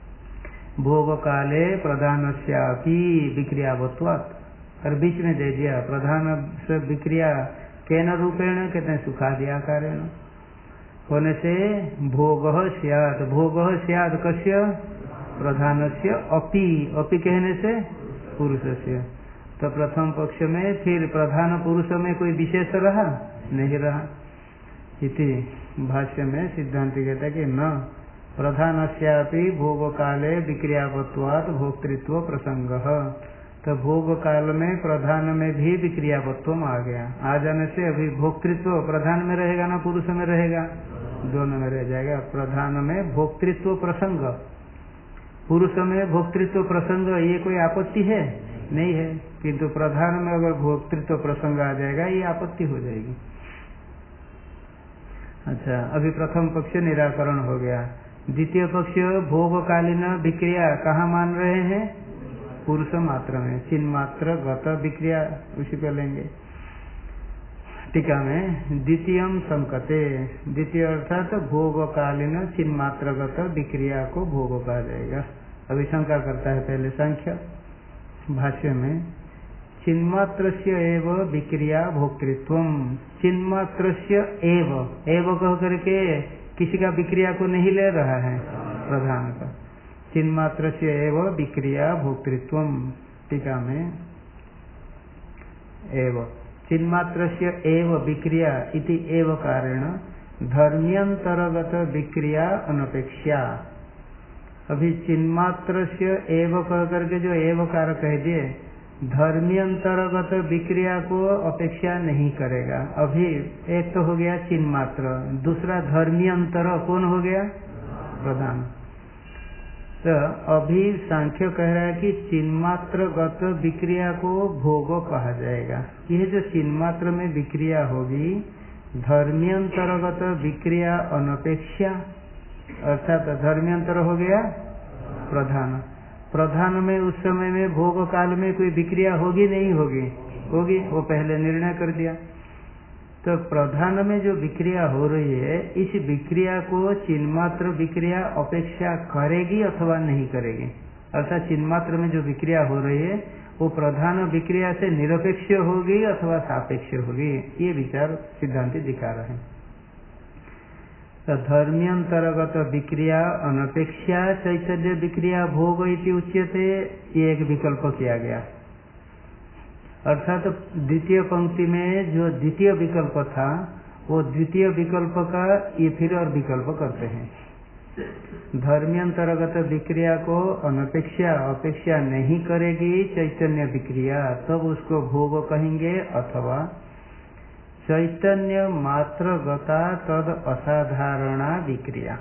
भोग काले प्रधान स्यापि विक्रियावत्वात्, और बीच में दे दिया प्रधान से विक्रिया केन रूपेण, कहते हैं सुखादि आकारेण। होने से भोग स्यात्, भोग स्यात् कस्य, प्रधानस्य अपि, अपि कहने से पुरुष से। तो प्रथम पक्ष में फिर प्रधान पुरुष में कोई विशेष रहा नहीं रहा। इति भाष्य में सिद्धांति कहता है कि न प्रधानस्यापि भोग काले विक्रियावत्वात् भोक्तृत्व प्रसंगः। तो भोग काल में प्रधान में भी विक्रियावत्व आ गया, आ जाने से अभी भोक्तृत्व प्रधान में रहेगा ना पुरुष में रहेगा, दोनों में रह जाएगा। प्रधान में भोक्तृत्व प्रसंग, पुरुष में भोक्तृत्व प्रसंग, ये कोई आपत्ति है नहीं है, किंतु प्रधान में अगर भोक्तृत्व प्रसंग आ जाएगा ये आपत्ति हो जाएगी। अच्छा, अभी प्रथम पक्ष निराकरण हो गया। द्वितीय पक्ष भोगकालीन विक्रिया कहाँ मान रहे हैं, पुरुष मात्र में, चिन्ह मात्र गत विक्रिया उसी को लेंगे। टीका में द्वितीयम संकते, द्वितीय अर्थात भोगकालीन चिन्ह मात्र गत विक्रिया को भोग कहा जाएगा। अभी शंका करता है पहले सांख्य भाष्य में, चिन्मात्रस्य एव विक्रिया भोक्तृत्वम, चिन्मात्रस्य एव, एव कह करके किसी का विक्रिया को नहीं ले रहा है प्रधान का, चिन्मात्रस्य एव विक्रिया भोक्तृत्वम। टीका में एव चिन्मात्रस्य एव विक्रिया इति एव कारेण धर्म्यंतरगत विक्रिया अनपेक्षा। अभी चिन्मात्रस्य एव कह करके जो एव कार कह दिए, धर्म्यंतरगत विक्रिया को अपेक्षा नहीं करेगा। अभी एक तो हो गया चिन्मात्र, दूसरा धर्म्यंतर कौन हो गया, प्रधान। तो अभी सांख्य कह रहा है कि चिन्मात्र गत विक्रिया को भोग कहा जाएगा। यह जो चिन्मात्र में विक्रिया होगी धर्म्यंतरगत विक्रिया अनपेक्षा, अर्थात धर्म्यंतर हो गया प्रधान। प्रधान में उस समय में भोग काल में कोई विक्रिया होगी नहीं होगी, होगी, वो पहले निर्णय कर दिया। तो प्रधान में जो विक्रिया हो रही है, इस विक्रिया को चिन्मात्र विक्रिया अपेक्षा करेगी अथवा नहीं करेगी। अर्थात चिन्मात्र में जो विक्रिया हो रही है वो प्रधान विक्रिया से निरपेक्ष होगी अथवा सापेक्ष होगी, ये विचार सिद्धांति दिखा रहे हैं। तो धर्म्यंतर्गत विक्रिया अनपेक्षा चैतन्य विक्रिया भोग इति उच्यते, ये एक विकल्प किया गया। अर्थात द्वितीय पंक्ति में जो द्वितीय विकल्प था वो द्वितीय विकल्प का ये फिर और विकल्प करते हैं। धर्म्यंतर्गत विक्रिया को अनपेक्षा अपेक्षा नहीं करेगी चैतन्य विक्रिया, तब उसको भोग कहेंगे, अथवा चैतन्य मात्र गता तद असाधारणा विक्रिया,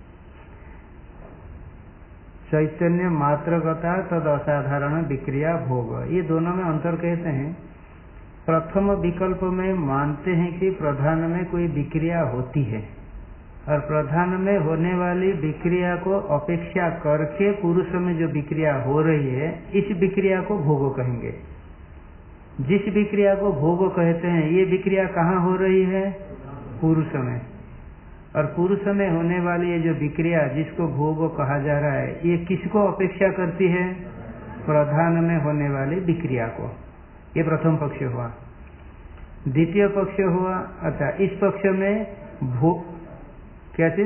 चैतन्य मात्र गता तद असाधारण विक्रिया भोग, ये दोनों में अंतर कहते हैं। प्रथम विकल्प में मानते हैं कि प्रधान में कोई विक्रिया होती है और प्रधान में होने वाली विक्रिया को अपेक्षा करके पुरुष में जो विक्रिया हो रही है इस विक्रिया को भोग कहेंगे। जिस विक्रिया को भोग कहते हैं ये विक्रिया कहाँ हो रही है? पुरुष में। और पुरुष में होने वाली ये जो विक्रिया जिसको भोग कहा जा रहा है ये किसको अपेक्षा करती है? प्रधान में होने वाली विक्रिया को। ये प्रथम पक्ष हुआ। द्वितीय पक्ष हुआ, अच्छा इस पक्ष में भोग क्या चीज?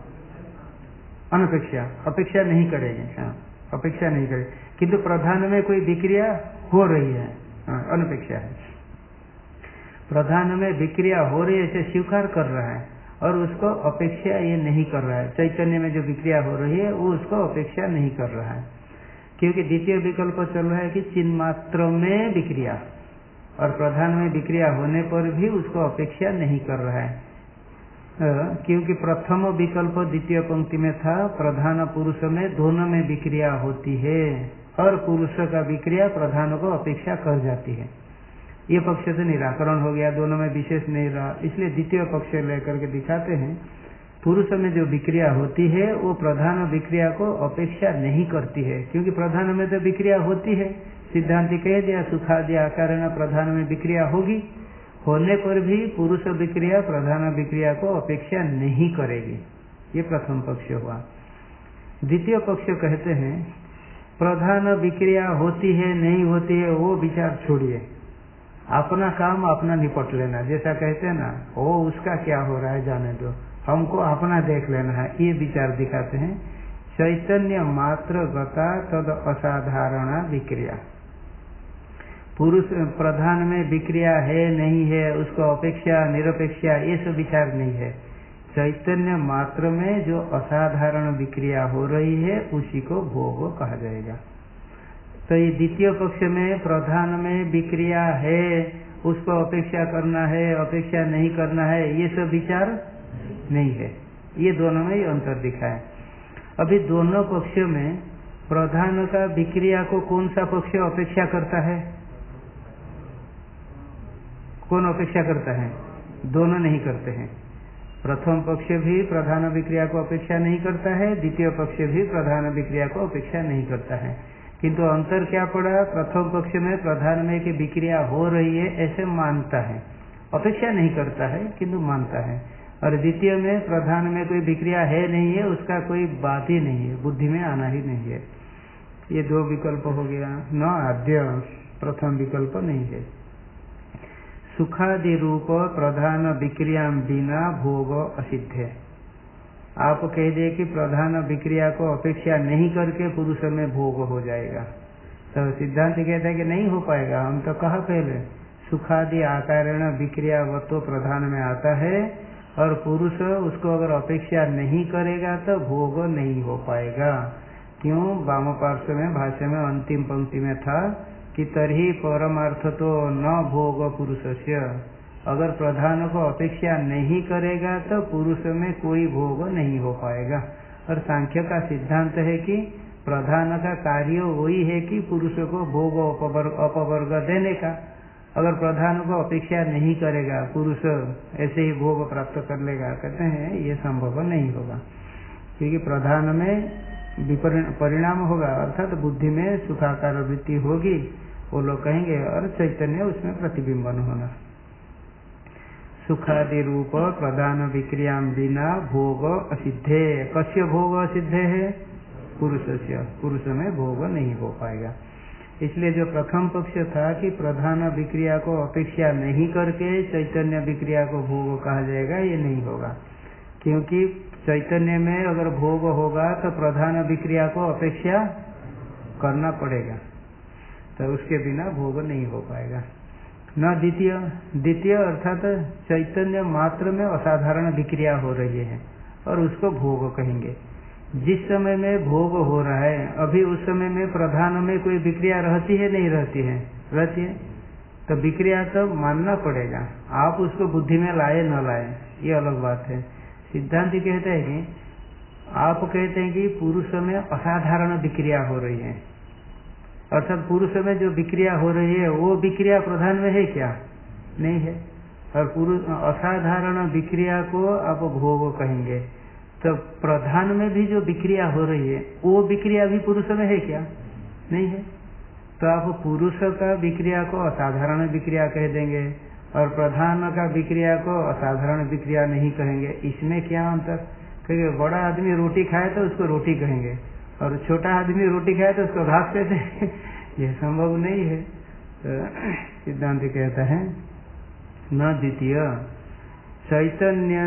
अनपेक्षा, अपेक्षा नहीं करेंगे। हाँ, अपेक्षा नहीं करेंगे, किंतु प्रधान में कोई विक्रिया हो रही है, हाँ, अनपेक्षा है। प्रधान में विक्रिया हो रही है इसे स्वीकार कर रहा है और उसको अपेक्षा ये नहीं कर रहा है। चैतन्य में जो विक्रिया हो रही है वो उसको अपेक्षा नहीं कर रहा है, क्योंकि द्वितीय विकल्प चल रहा है कि चिन्मात्र में विक्रिया, और प्रधान में विक्रिया होने पर भी उसको अपेक्षा नहीं कर रहा है। क्योंकि प्रथम विकल्प द्वितीय पंक्ति में था, प्रधान पुरुष में दोनों में विक्रिया होती है और पुरुष का विक्रिया प्रधान को अपेक्षा कर जाती है। ये पक्ष से निराकरण हो गया, दोनों में विशेष नहीं रहा। इसलिए द्वितीय पक्ष लेकर के दिखाते हैं पुरुष में जो विक्रिया होती है वो प्रधान विक्रिया को अपेक्षा नहीं करती है, क्योंकि प्रधान में तो विक्रिया होती है। सिद्धांति कह दिया सुखादि आकार प्रधान में विक्रिया होगी, होने पर भी पुरुष विक्रिया प्रधान विक्रिया को अपेक्षा नहीं करेगी। ये प्रथम पक्ष हुआ। द्वितीय पक्ष कहते हैं प्रधान विक्रिया होती है नहीं होती है वो विचार छोड़िए, अपना काम अपना निपट लेना, जैसा कहते हैं ना, वो उसका क्या हो रहा है जाने दो, हमको अपना देख लेना है, ये विचार दिखाते हैं। चैतन्य मात्र गता तद असाधारणा विक्रिया, पुरुष प्रधान में विक्रिया है नहीं है उसको अपेक्षा निरपेक्षा ये सब विचार नहीं है। चैतन्य मात्र में जो असाधारण विक्रिया हो रही है उसी को भोग कहा जाएगा। तो ये द्वितीय पक्ष में प्रधान में विक्रिया है उसको अपेक्षा करना है अपेक्षा नहीं करना है ये सब विचार नहीं है। ये दोनों में ही अंतर दिखा है। अभी दोनों पक्ष में प्रधान का विक्रिया को कौन सा पक्ष अपेक्षा करता है? कौन अपेक्षा करता है? दोनों नहीं करते हैं। प्रथम पक्ष भी प्रधान विक्रिया को अपेक्षा नहीं करता है, द्वितीय पक्ष भी प्रधान विक्रिया को अपेक्षा नहीं करता है। किंतु अंतर क्या पड़ा? प्रथम पक्ष में प्रधान में की विक्रिया हो रही है ऐसे मानता है, अपेक्षा नहीं करता है किंतु मानता है। और द्वितीय में प्रधान में कोई विक्रिया है नहीं है, उसका कोई बात ही नहीं है, बुद्धि में आना ही नहीं है। ये दो विकल्प हो गया। न आद्य प्रथम विकल्प नहीं है। सुखादि रूप प्रधान विक्रिया बिना भोग असिद्ध है। आप कह दे कि प्रधान विक्रिया को अपेक्षा नहीं करके पुरुष में भोग हो जाएगा, तो सिद्धांत कहता है कि नहीं हो पाएगा। हम तो कहा पहले सुखादि आकारेण विक्रिया वो तो प्रधान में आता है और पुरुष उसको अगर अपेक्षा नहीं करेगा तो भोग नहीं हो पाएगा। क्यों? वाम पार्श्व में भाष्य में अंतिम पंक्ति में था कि तर्हि परमार्थ तो न भोग पुरुषस्य, अगर प्रधान को अपेक्षा नहीं करेगा तो पुरुष में कोई भोग नहीं हो पाएगा। और सांख्य का सिद्धांत है कि प्रधान का कार्य वही है कि पुरुष को भोग अपवर्ग देने का। अगर प्रधान को अपेक्षा नहीं करेगा पुरुष ऐसे ही भोग प्राप्त कर लेगा, कहते हैं ये संभव नहीं होगा, क्योंकि प्रधान में परिणाम होगा अर्थात बुद्धि में सुखाकार वृत्ति होगी, वो लोग कहेंगे, और चैतन्य उसमें प्रतिबिंबन होना। सुखादि रूप प्रधान विक्रिया बिना भोग असिद्धे। कस्य भोग असिद्धे है? पुरुष से। पुरुष में भोग नहीं हो पाएगा। इसलिए जो प्रथम पक्ष था कि प्रधान विक्रिया को अपेक्षा नहीं करके चैतन्य विक्रिया को भोग कहा जाएगा, ये नहीं होगा। क्योंकि चैतन्य में अगर भोग होगा तो प्रधान विक्रिया को अपेक्षा करना पड़ेगा, तो उसके बिना भोग नहीं हो पाएगा। न द्वितीय, द्वितीय अर्थात चैतन्य मात्र में असाधारण विक्रिया हो रही है और उसको भोग कहेंगे। जिस समय में भोग हो रहा है अभी उस समय में प्रधान में कोई विक्रिया रहती है नहीं रहती है? रहती है। तो विक्रिया तो मानना पड़ेगा, आप उसको बुद्धि में लाए न लाए ये अलग बात है। सिद्धांत कहते हैं कि आप कहते हैं कि पुरुष में असाधारण विक्रिया हो रही है, अर्थात पुरुष में जो विक्रिया हो रही है वो विक्रिया प्रधान में है क्या? नहीं है। और पुरुष असाधारण विक्रिया को आप भोग कहेंगे, तो प्रधान में भी जो विक्रिया हो रही है वो विक्रिया भी पुरुष में है क्या? नहीं है। तो आप पुरुष का विक्रिया को असाधारण विक्रिया कह देंगे और प्रधान का विक्रिया को असाधारण विक्रिया नहीं कहेंगे। इसमें क्या अंतर? कहेंगे बड़ा आदमी रोटी खाए तो उसको रोटी कहेंगे और छोटा आदमी रोटी खाए तो उसको घास कहते हैं। यह संभव नहीं है। तो सिद्धांत कहता है न द्वितीय चैतन्य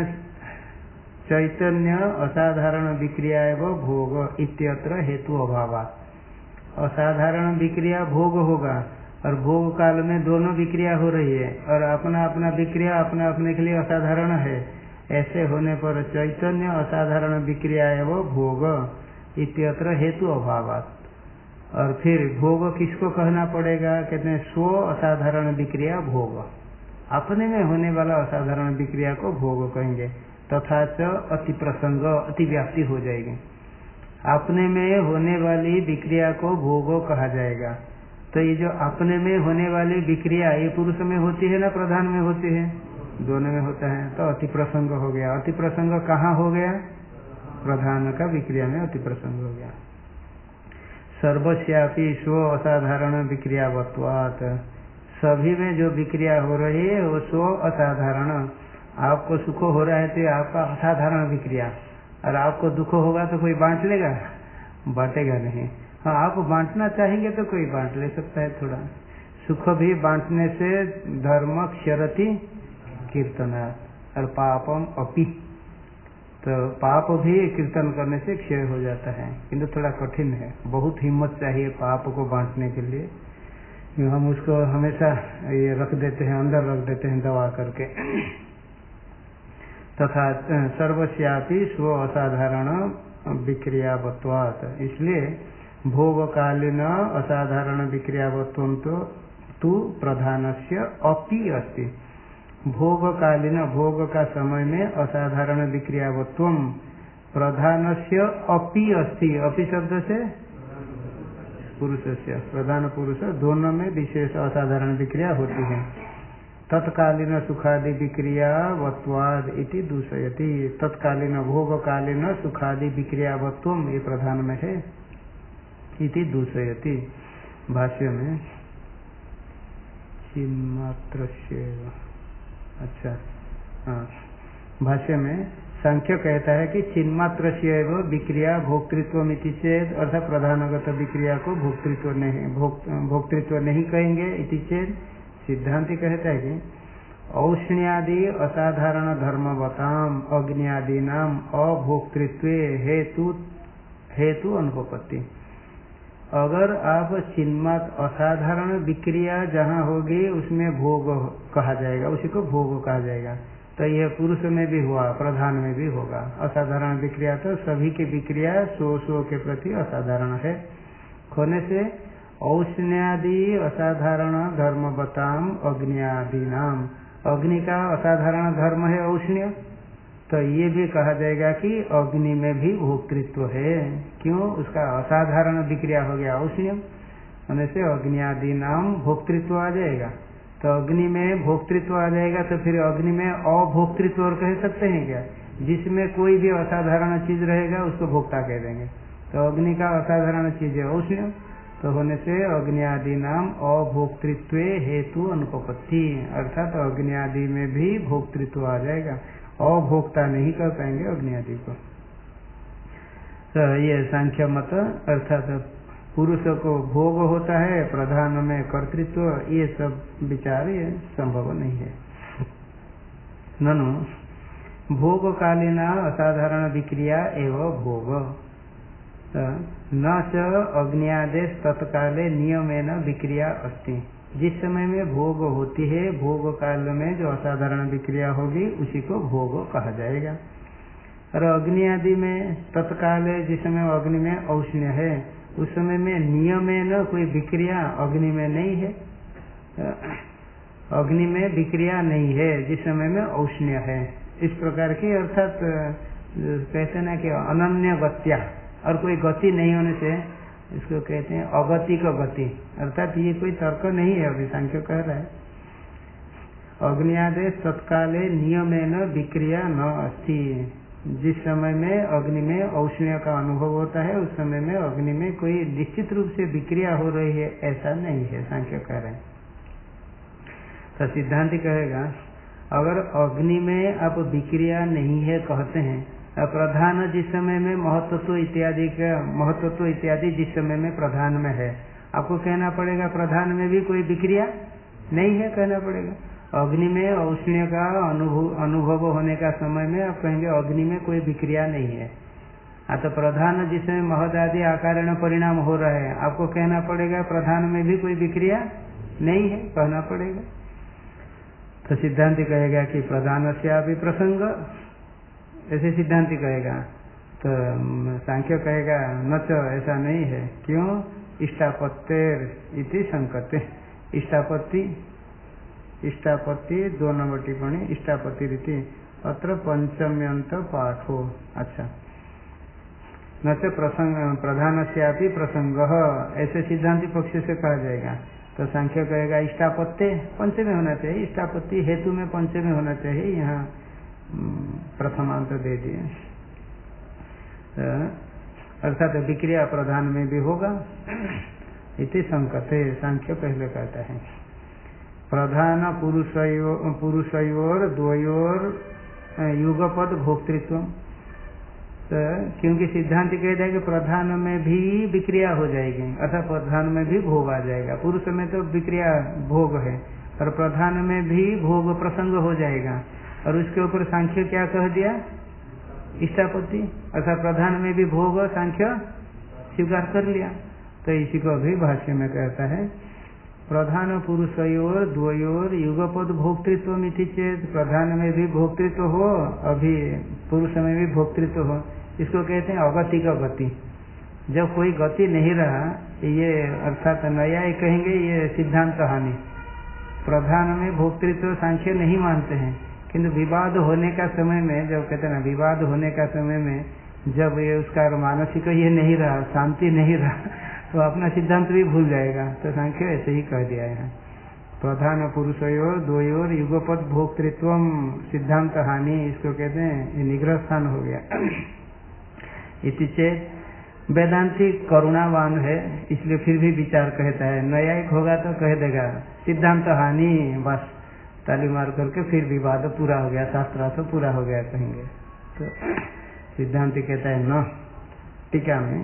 चैतन्य असाधारण विक्रिया एवं भोग इत्यत्र हेतु अभावात्। असाधारण विक्रिया भोग होगा और भोग काल में दोनों विक्रिया हो रही है और अपना अपना विक्रिया अपने अपने के लिए असाधारण है। ऐसे होने पर चैतन्य असाधारण विक्रिया एवं भोग इत्यत्र हेतु अभावात्। और फिर भोग किसको कहना पड़ेगा? कहते हैं स्व असाधारण विक्रिया भोग, अपने में होने वाला असाधारण विक्रिया को भोग कहेंगे। तथा च अति प्रसंग अतिव्याप्ति हो जाएगी। अपने में होने वाली विक्रिया को भोग कहा जाएगा। तो ये जो अपने में होने वाली विक्रिया ये पुरुष में होती है ना प्रधान में होती है? दोनों में होता है। तो अति प्रसंग हो गया। अति प्रसंग कहाँ हो गया? प्रधान का विक्रिया में अति प्रसंग हो गया। सर्वस्यापि स्व असाधारण विक्रियावत्वात्, सभी में जो विक्रिया हो रही है वो स्व असाधारण। आपको सुख हो रहा है तो आपका असाधारण विक्रिया, और आपको दुख होगा तो कोई बांट लेगा? बांटेगा नहीं। हाँ, आप बांटना चाहेंगे तो कोई बांट ले सकता है थोड़ा। सुख भी बांटने से धर्म क्षरति कीर्तनात् और पापम अपि, तो पाप भी कीर्तन करने से क्षय हो जाता है, किंतु थोड़ा कठिन है। बहुत हिम्मत चाहिए पाप को बांटने के लिए। हम उसको हमेशा ये रख देते हैं, अंदर रख देते हैं दबा करके। तथा सर्वस्यापि स्व असाधारण विक्रियावत्वात्, इसलिए भोगकालीन असाधारण विक्रियावत्वं तो तु प्रधानस्य अपि अस्ति। भोगकालीन भोग का समय में असाधारण विक्रियावत्वं प्रधानस्य अपि अस्ति। अपि शब्द से पुरुषस्य, प्रधान पुरुष दोनों में विशेष असाधारण विक्रिया होती है। तत्कालीन सुखादि विक्रिया वत्वाद इति दूषयति। तत्कालीन भोगकालीन सुखादि विक्रियावत्वम ये प्रधान में है, इति दूषयति। भाष्य में चिन्मात्रस्यैव, अच्छा हाँ, भाष्य में सांख्य कहता है कि चिन्मात्रस्यैव विक्रिया भोक्तृत्वमिति चेद, अर्थात प्रधानगत विक्रिया को भोक्तृत्व नहीं भोक्तृत्व नहीं कहेंगे। इति चेद सिद्धांति कहता है कि औष्ण्यादि असाधारण धर्मवताम अग्नियादि नाम अभोक्तृत्व हेतु हेतु अनुपत्ति। अगर आप चिन्मात असाधारण विक्रिया जहाँ होगी उसमें भोग कहा जाएगा, उसी को भोग कहा जाएगा। तो यह पुरुष में भी हुआ, प्रधान में भी होगा। असाधारण विक्रिया तो सभी की विक्रिया सो सो के प्रति असाधारण है होने से औष्ण्यादि असाधारण धर्मवताम अग्नियादि नाम, अग्नि का असाधारण धर्म है औष्ण्य, तो ये भी कहा जाएगा कि अग्नि में भी भोक्तृत्व है। क्यों? उसका असाधारण विक्रिया हो गया औष्ण्य होने से अग्नियादि नाम भोक्तृत्व आ जाएगा। तो अग्नि में भोक्तृत्व आ जाएगा तो फिर अग्नि में अभोक्तृत्व और कह सकते हैं क्या? जिसमें कोई भी असाधारण चीज रहेगा उसको भोक्ता कह देंगे। तो अग्नि का असाधारण चीज है औष्ण्य, तो होने से अग्नि आदि नाम अभोक्तृत्व हेतु अनुपपत्ति, अर्थात अग्नि आदि में भी भोक्तृत्व आ जाएगा, अभोक्ता नहीं कर पाएंगे अग्नि आदि को। तो ये सांख्य मत, अर्थात पुरुष को भोग होता है, प्रधान में कर्तृत्व, ये सब विचार ये संभव नहीं है। ननु भोग कालीन असाधारण विक्रिया एवं भोग न च अग्नियादेश तत्काले नियमेन विक्रिया अस्ति। जिस समय में भोग होती है, भोग काल में जो असाधारण विक्रिया होगी उसी को भोग कहा जाएगा। और अग्नि आदि में तत्काल जिस समय अग्नि में औष्ण्य है, उस समय में नियमेन कोई विक्रिया अग्नि में नहीं है, अग्नि में विक्रिया नहीं है जिस समय में औष्ण्य है। इस प्रकार की, अर्थात कहते ना कि अनन्य गत्या, और कोई गति नहीं होने से इसको कहते हैं अगति का गति, अर्थात ये कोई तर्क नहीं है, अभी सांख्य कह रहा है। अग्नियादेश तत्काले नियमेन विक्रिया न अस्ति। जिस समय में अग्नि में औष्ण्य का अनुभव होता है, उस समय में अग्नि में कोई निश्चित रूप से विक्रिया हो रही है, ऐसा नहीं है, सांख्य कह रहे हैं। तो सिद्धांति कहेगा अगर अग्नि में आप विक्रिया नहीं है कहते हैं, प्रधान जिस समय में महत्त्व इत्यादि का महत्त्व इत्यादि जिस समय में प्रधान में है, आपको कहना पड़ेगा प्रधान में भी कोई विक्रिया नहीं है, कहना पड़ेगा। अग्नि में औष्ण्य का अनुभव अनुभव होने का समय में आप कहेंगे अग्नि में कोई विक्रिया नहीं है। हाँ, तो प्रधान जिसमें महद आदि आकारण परिणाम हो रहा है, आपको कहना पड़ेगा प्रधान में भी कोई विक्रिया नहीं है, कहना पड़ेगा। तो सिद्धांति कहेगा कि प्रधान से अभी प्रसंग, ऐसे सिद्धांति कहेगा। तो सांख्य कहेगा न च, ऐसा नहीं है। क्यों? इष्टापत्तेर इति संकते, इष्टापत्ति इष्टापत्ति दो नंबर टिप्पणी, इष्टापत्ति रीति अत्र पंचम्यंत पाठो। अच्छा, न च प्रसंग प्रधान से प्रसंग, ऐसे सिद्धांति पक्ष से कहा जाएगा। तो सांख्य कहेगा इष्टापत्ति पंच में होना चाहिए, इष्टापत्ति हेतु में पंच में होना चाहिए, यहाँ प्रथमांत दे दिए। अर्थात विक्रिया प्रधान में भी होगा, इति संकते, सांख्य पहले कहता है। प्रधान पुरुषयोर द्वयोर युगपद भोक्तृत्व, तो क्योंकि सिद्धांत कहता है कि प्रधान में भी विक्रिया हो जाएगी, अर्थात प्रधान में भी भोग आ जाएगा। पुरुष में तो विक्रिया भोग है, और प्रधान में भी भोग प्रसंग हो जाएगा। और उसके ऊपर सांख्य क्या कह दिया? इष्टापत्ति, अर्थात प्रधान में भी भोग सांख्य स्वीकार कर लिया। तो इसी को अभी भाष्य में कहता है प्रधान पुरुषयोर द्वयोर युगपद भोक्तृत्व मिति चेत, प्रधान में भी भोक्तृत्व हो, अभी पुरुष में भी भोक्तृत्व हो, इसको कहते हैं अगति का गति। जब कोई गति नहीं रहा, ये अर्थात न्याय कहेंगे ये सिद्धांत हानि। प्रधान में भोक्तृत्व सांख्य नहीं मानते हैं, किंतु विवाद होने का समय में, जब कहते हैं ना विवाद होने का समय में, जब ये उसका मानसिक ये नहीं रहा, शांति नहीं रहा, तो अपना सिद्धांत भी भूल जाएगा। तो सांख्य ऐसे ही कह दिया है, प्रधान पुरुषयोर द्वयोर युगपद भोक्तृत्व सिद्धांत हानि, इसको कहते हैं निग्रह स्थान हो गया। इसी चेत वेदांती करुणावान है, इसलिए फिर भी विचार कहता है। न्यायिक होगा तो कह देगा सिद्धांत हानि, बस ताली मार करके फिर विवाद पूरा हो गया, शास्त्रार्थ पूरा हो गया कहेंगे। तो सिद्धांत कहता है न, टीका में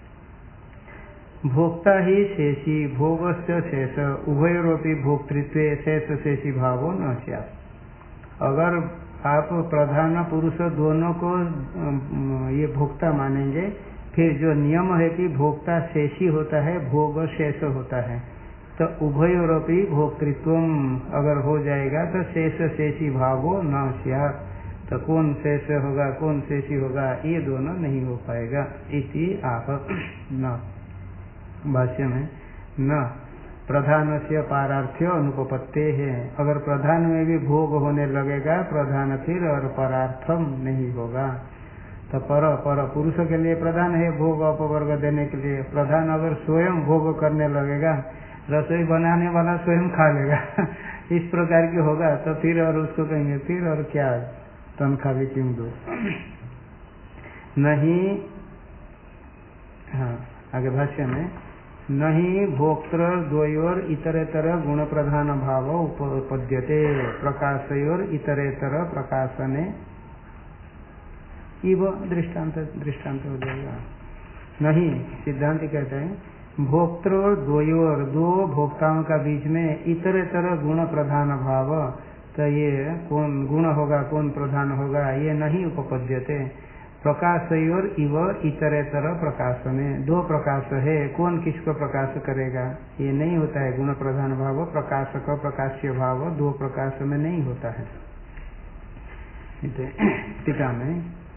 भोक्ता ही शेषी भोगस्य शेष उभयोरपि भोक्तृत्व शेष शेषी भावो न स्यात्। अगर आप प्रधान पुरुष दोनों को ये भोक्ता मानेंगे, फिर जो नियम है कि भोक्ता शेषी होता है, भोग शेष होता है, तो उभयोरपि भोक्तृत्व अगर हो जाएगा तो शेष शेषी भावो न स्यात्। तो कौन शेष होगा कौन शेषी होगा, ये दोनों नहीं हो पाएगा। इति आप न, भाष्य में न प्रधान से पारार्थ्य अनुपपत्ते है। अगर प्रधान में भी भोग होने लगेगा, प्रधान फिर और परार्थम नहीं होगा। तो पर पर पुरुष के लिए प्रधान है भोग अपवर्ग देने के लिए, प्रधान अगर स्वयं भोग करने लगेगा, रसोई बनाने वाला स्वयं खा लेगा इस प्रकार की होगा, तो फिर और उसको कहेंगे फिर और क्या तनख्वाह भी क्यों दो। नहीं, हाँ आगे भाष्य में नहीं भोक्तृ द्वयोर इतरेतर गुण प्रधान भाव उपपद्यते प्रकाशयोर इतरेतर प्रकाशने इव दृष्टांत दृष्टांत हो जाएगा। नहीं सिद्धांत कहते हैं भोक्तृ और द्वयोर दो भोक्ताओं का बीच में इतरेतर गुण प्रधान भाव, तो ये कौन गुण होगा कौन प्रधान होगा ये नहीं उपपद्यते। प्रकाशयोर इव इतरेतर प्रकाश में दो प्रकाश है, कौन किसको प्रकाश करेगा ये नहीं होता है। गुण प्रधान भाव प्रकाशक प्रकाश्य भाव दो प्रकाश में नहीं होता है। टीका में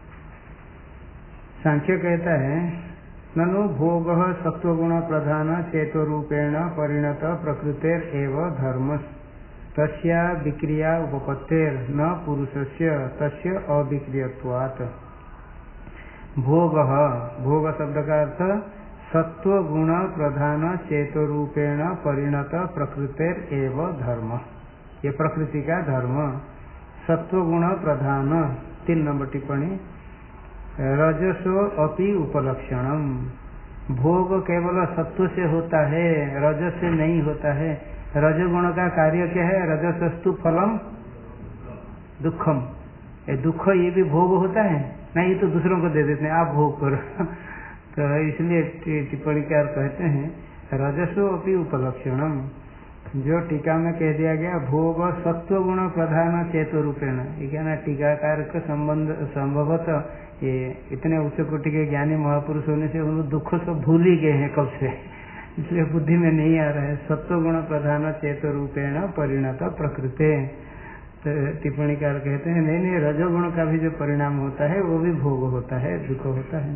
सांख्य कहता है ननु भोग सत्वगुण प्रधान चेतो रूपेण परिणत प्रकृतेर एव धर्म तस्या विक्रिया उपपत्तेर न पुरुषस्य तस्य अविक्रियत्वात्। भोग भोग शब्द का अर्थ सत्व गुण प्रधान चेतो रूपेण परिणत प्रकृतेर एव धर्म, ये प्रकृति का धर्म। सत्व गुण प्रधान तीन नंबर टिप्पणी रजसो अपि उपलक्षणम, भोग केवल सत्व से होता है रजस से नहीं होता है। रजगुण का कार्य क्या है? रजसस्तु फलम दुखम, ये दुख ये भी भोग होता है नहीं, ये तो दूसरों को दे देते हैं आप भोग करो तो इसलिए टिप्पणीकार कहते हैं रजसो अपि उपलक्षणम। जो टीका में कह दिया गया भोग सत्व गुण प्रधान चेतो रूपेण, ये क्या ना टीकाकार का संबंध संभवतः ये इतने उच्च कोटि के ज्ञानी महापुरुष होने से उन दुख सब भूल ही गए हैं कब से, इसलिए बुद्धि में नहीं आ रहा है। सत्व गुण प्रधान चेतो रूपेण परिणत प्रकृते, तो टिप्पणीकार कहते हैं नहीं नहीं रजोगुण का भी जो परिणाम होता है वो भी भोग होता है दुख होता है।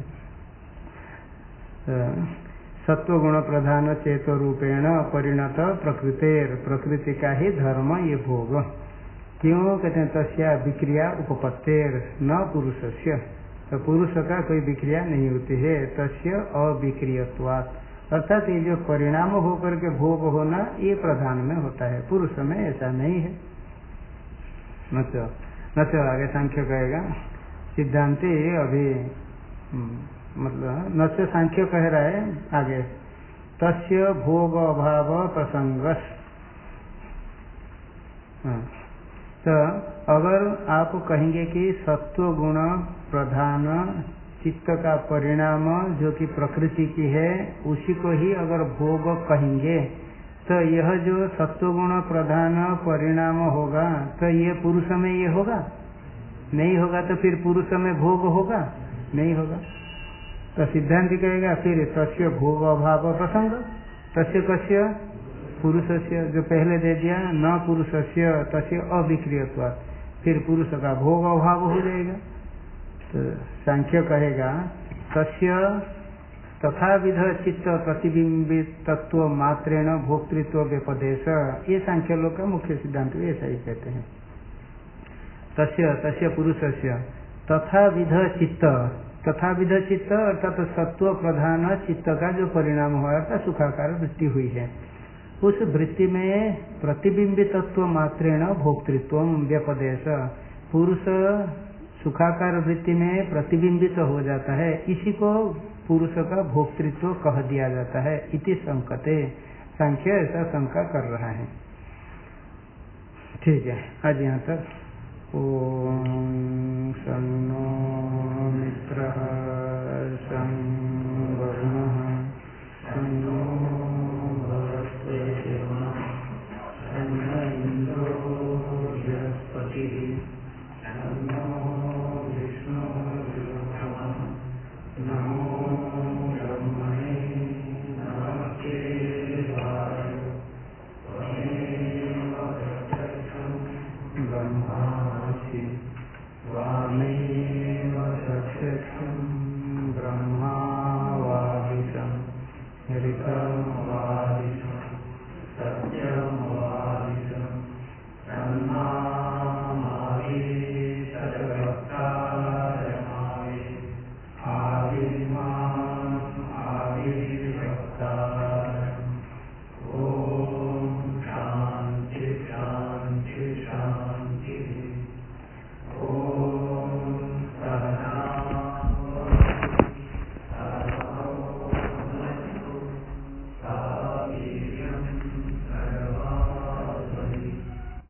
सत्व गुण प्रधान चेतो रूपेण परिणत प्रकृतेर, प्रकृति का ही धर्म ये भोग। क्यों कहते हैं तस्या विक्रिया उपपत्तेर न पुरुषस्य, तो पुरुष का कोई विक्रिया नहीं होती है। तस्य अविक्रियत्वात्, अर्थात ये जो परिणाम होकर के भोग होना ये प्रधान में होता है, पुरुष में ऐसा नहीं है। न तो न तो आगे सांख्य कहेगा सिद्धांति अभी मतलब न तो सांख्य कह रहा है आगे तस्य भोग अभाव प्रसंगस। तो अगर आप कहेंगे कि सत्व गुण प्रधान चित्त का परिणाम जो कि प्रकृति की है उसी को ही अगर भोग कहेंगे तो यह जो सत्वगुण प्रधान परिणाम होगा तो ये पुरुष में ये होगा नहीं होगा, तो फिर पुरुष में भोग होगा नहीं होगा। तो सिद्धांत कहेगा फिर तस्य भोग अभाव प्रसंग, तस्य कस्य पुरुषस्य, जो पहले दे दिया न पुरुषस्य तस्य अविक्रियत्वात्, फिर पुरुष का भोग अभाव हो जाएगा। तो सांख्य कहेगा तस्य तथा विध चित्त प्रतिबिंबित तत्व मात्रेण भोक्तृत्व व्यपदेश, ये सांख्य लोग का मुख्य सिद्धांत भी ऐसा ही कहते हैं। तस्य तस्य पुरुषस्य तथा विध चित्त, तथा विध चित्त अर्थात सत्व प्रधान चित्त का जो परिणाम हुआ अर्थात सुखाकार वृत्ति हुई है, उस वृत्ति में प्रतिबिंबित तत्व मात्रेण भोक्तृत्व व्यपदेश, पुरुष सुखाकार वृत्ति में प्रतिबिंबित हो जाता है, इसी को पुरुष का भोक्तृत्व कह दिया जाता है। इति संकते, सांख्य ऐसा शंका कर रहा है। ठीक है आज यहाँ तक। ओम सन्नो मित्रः सं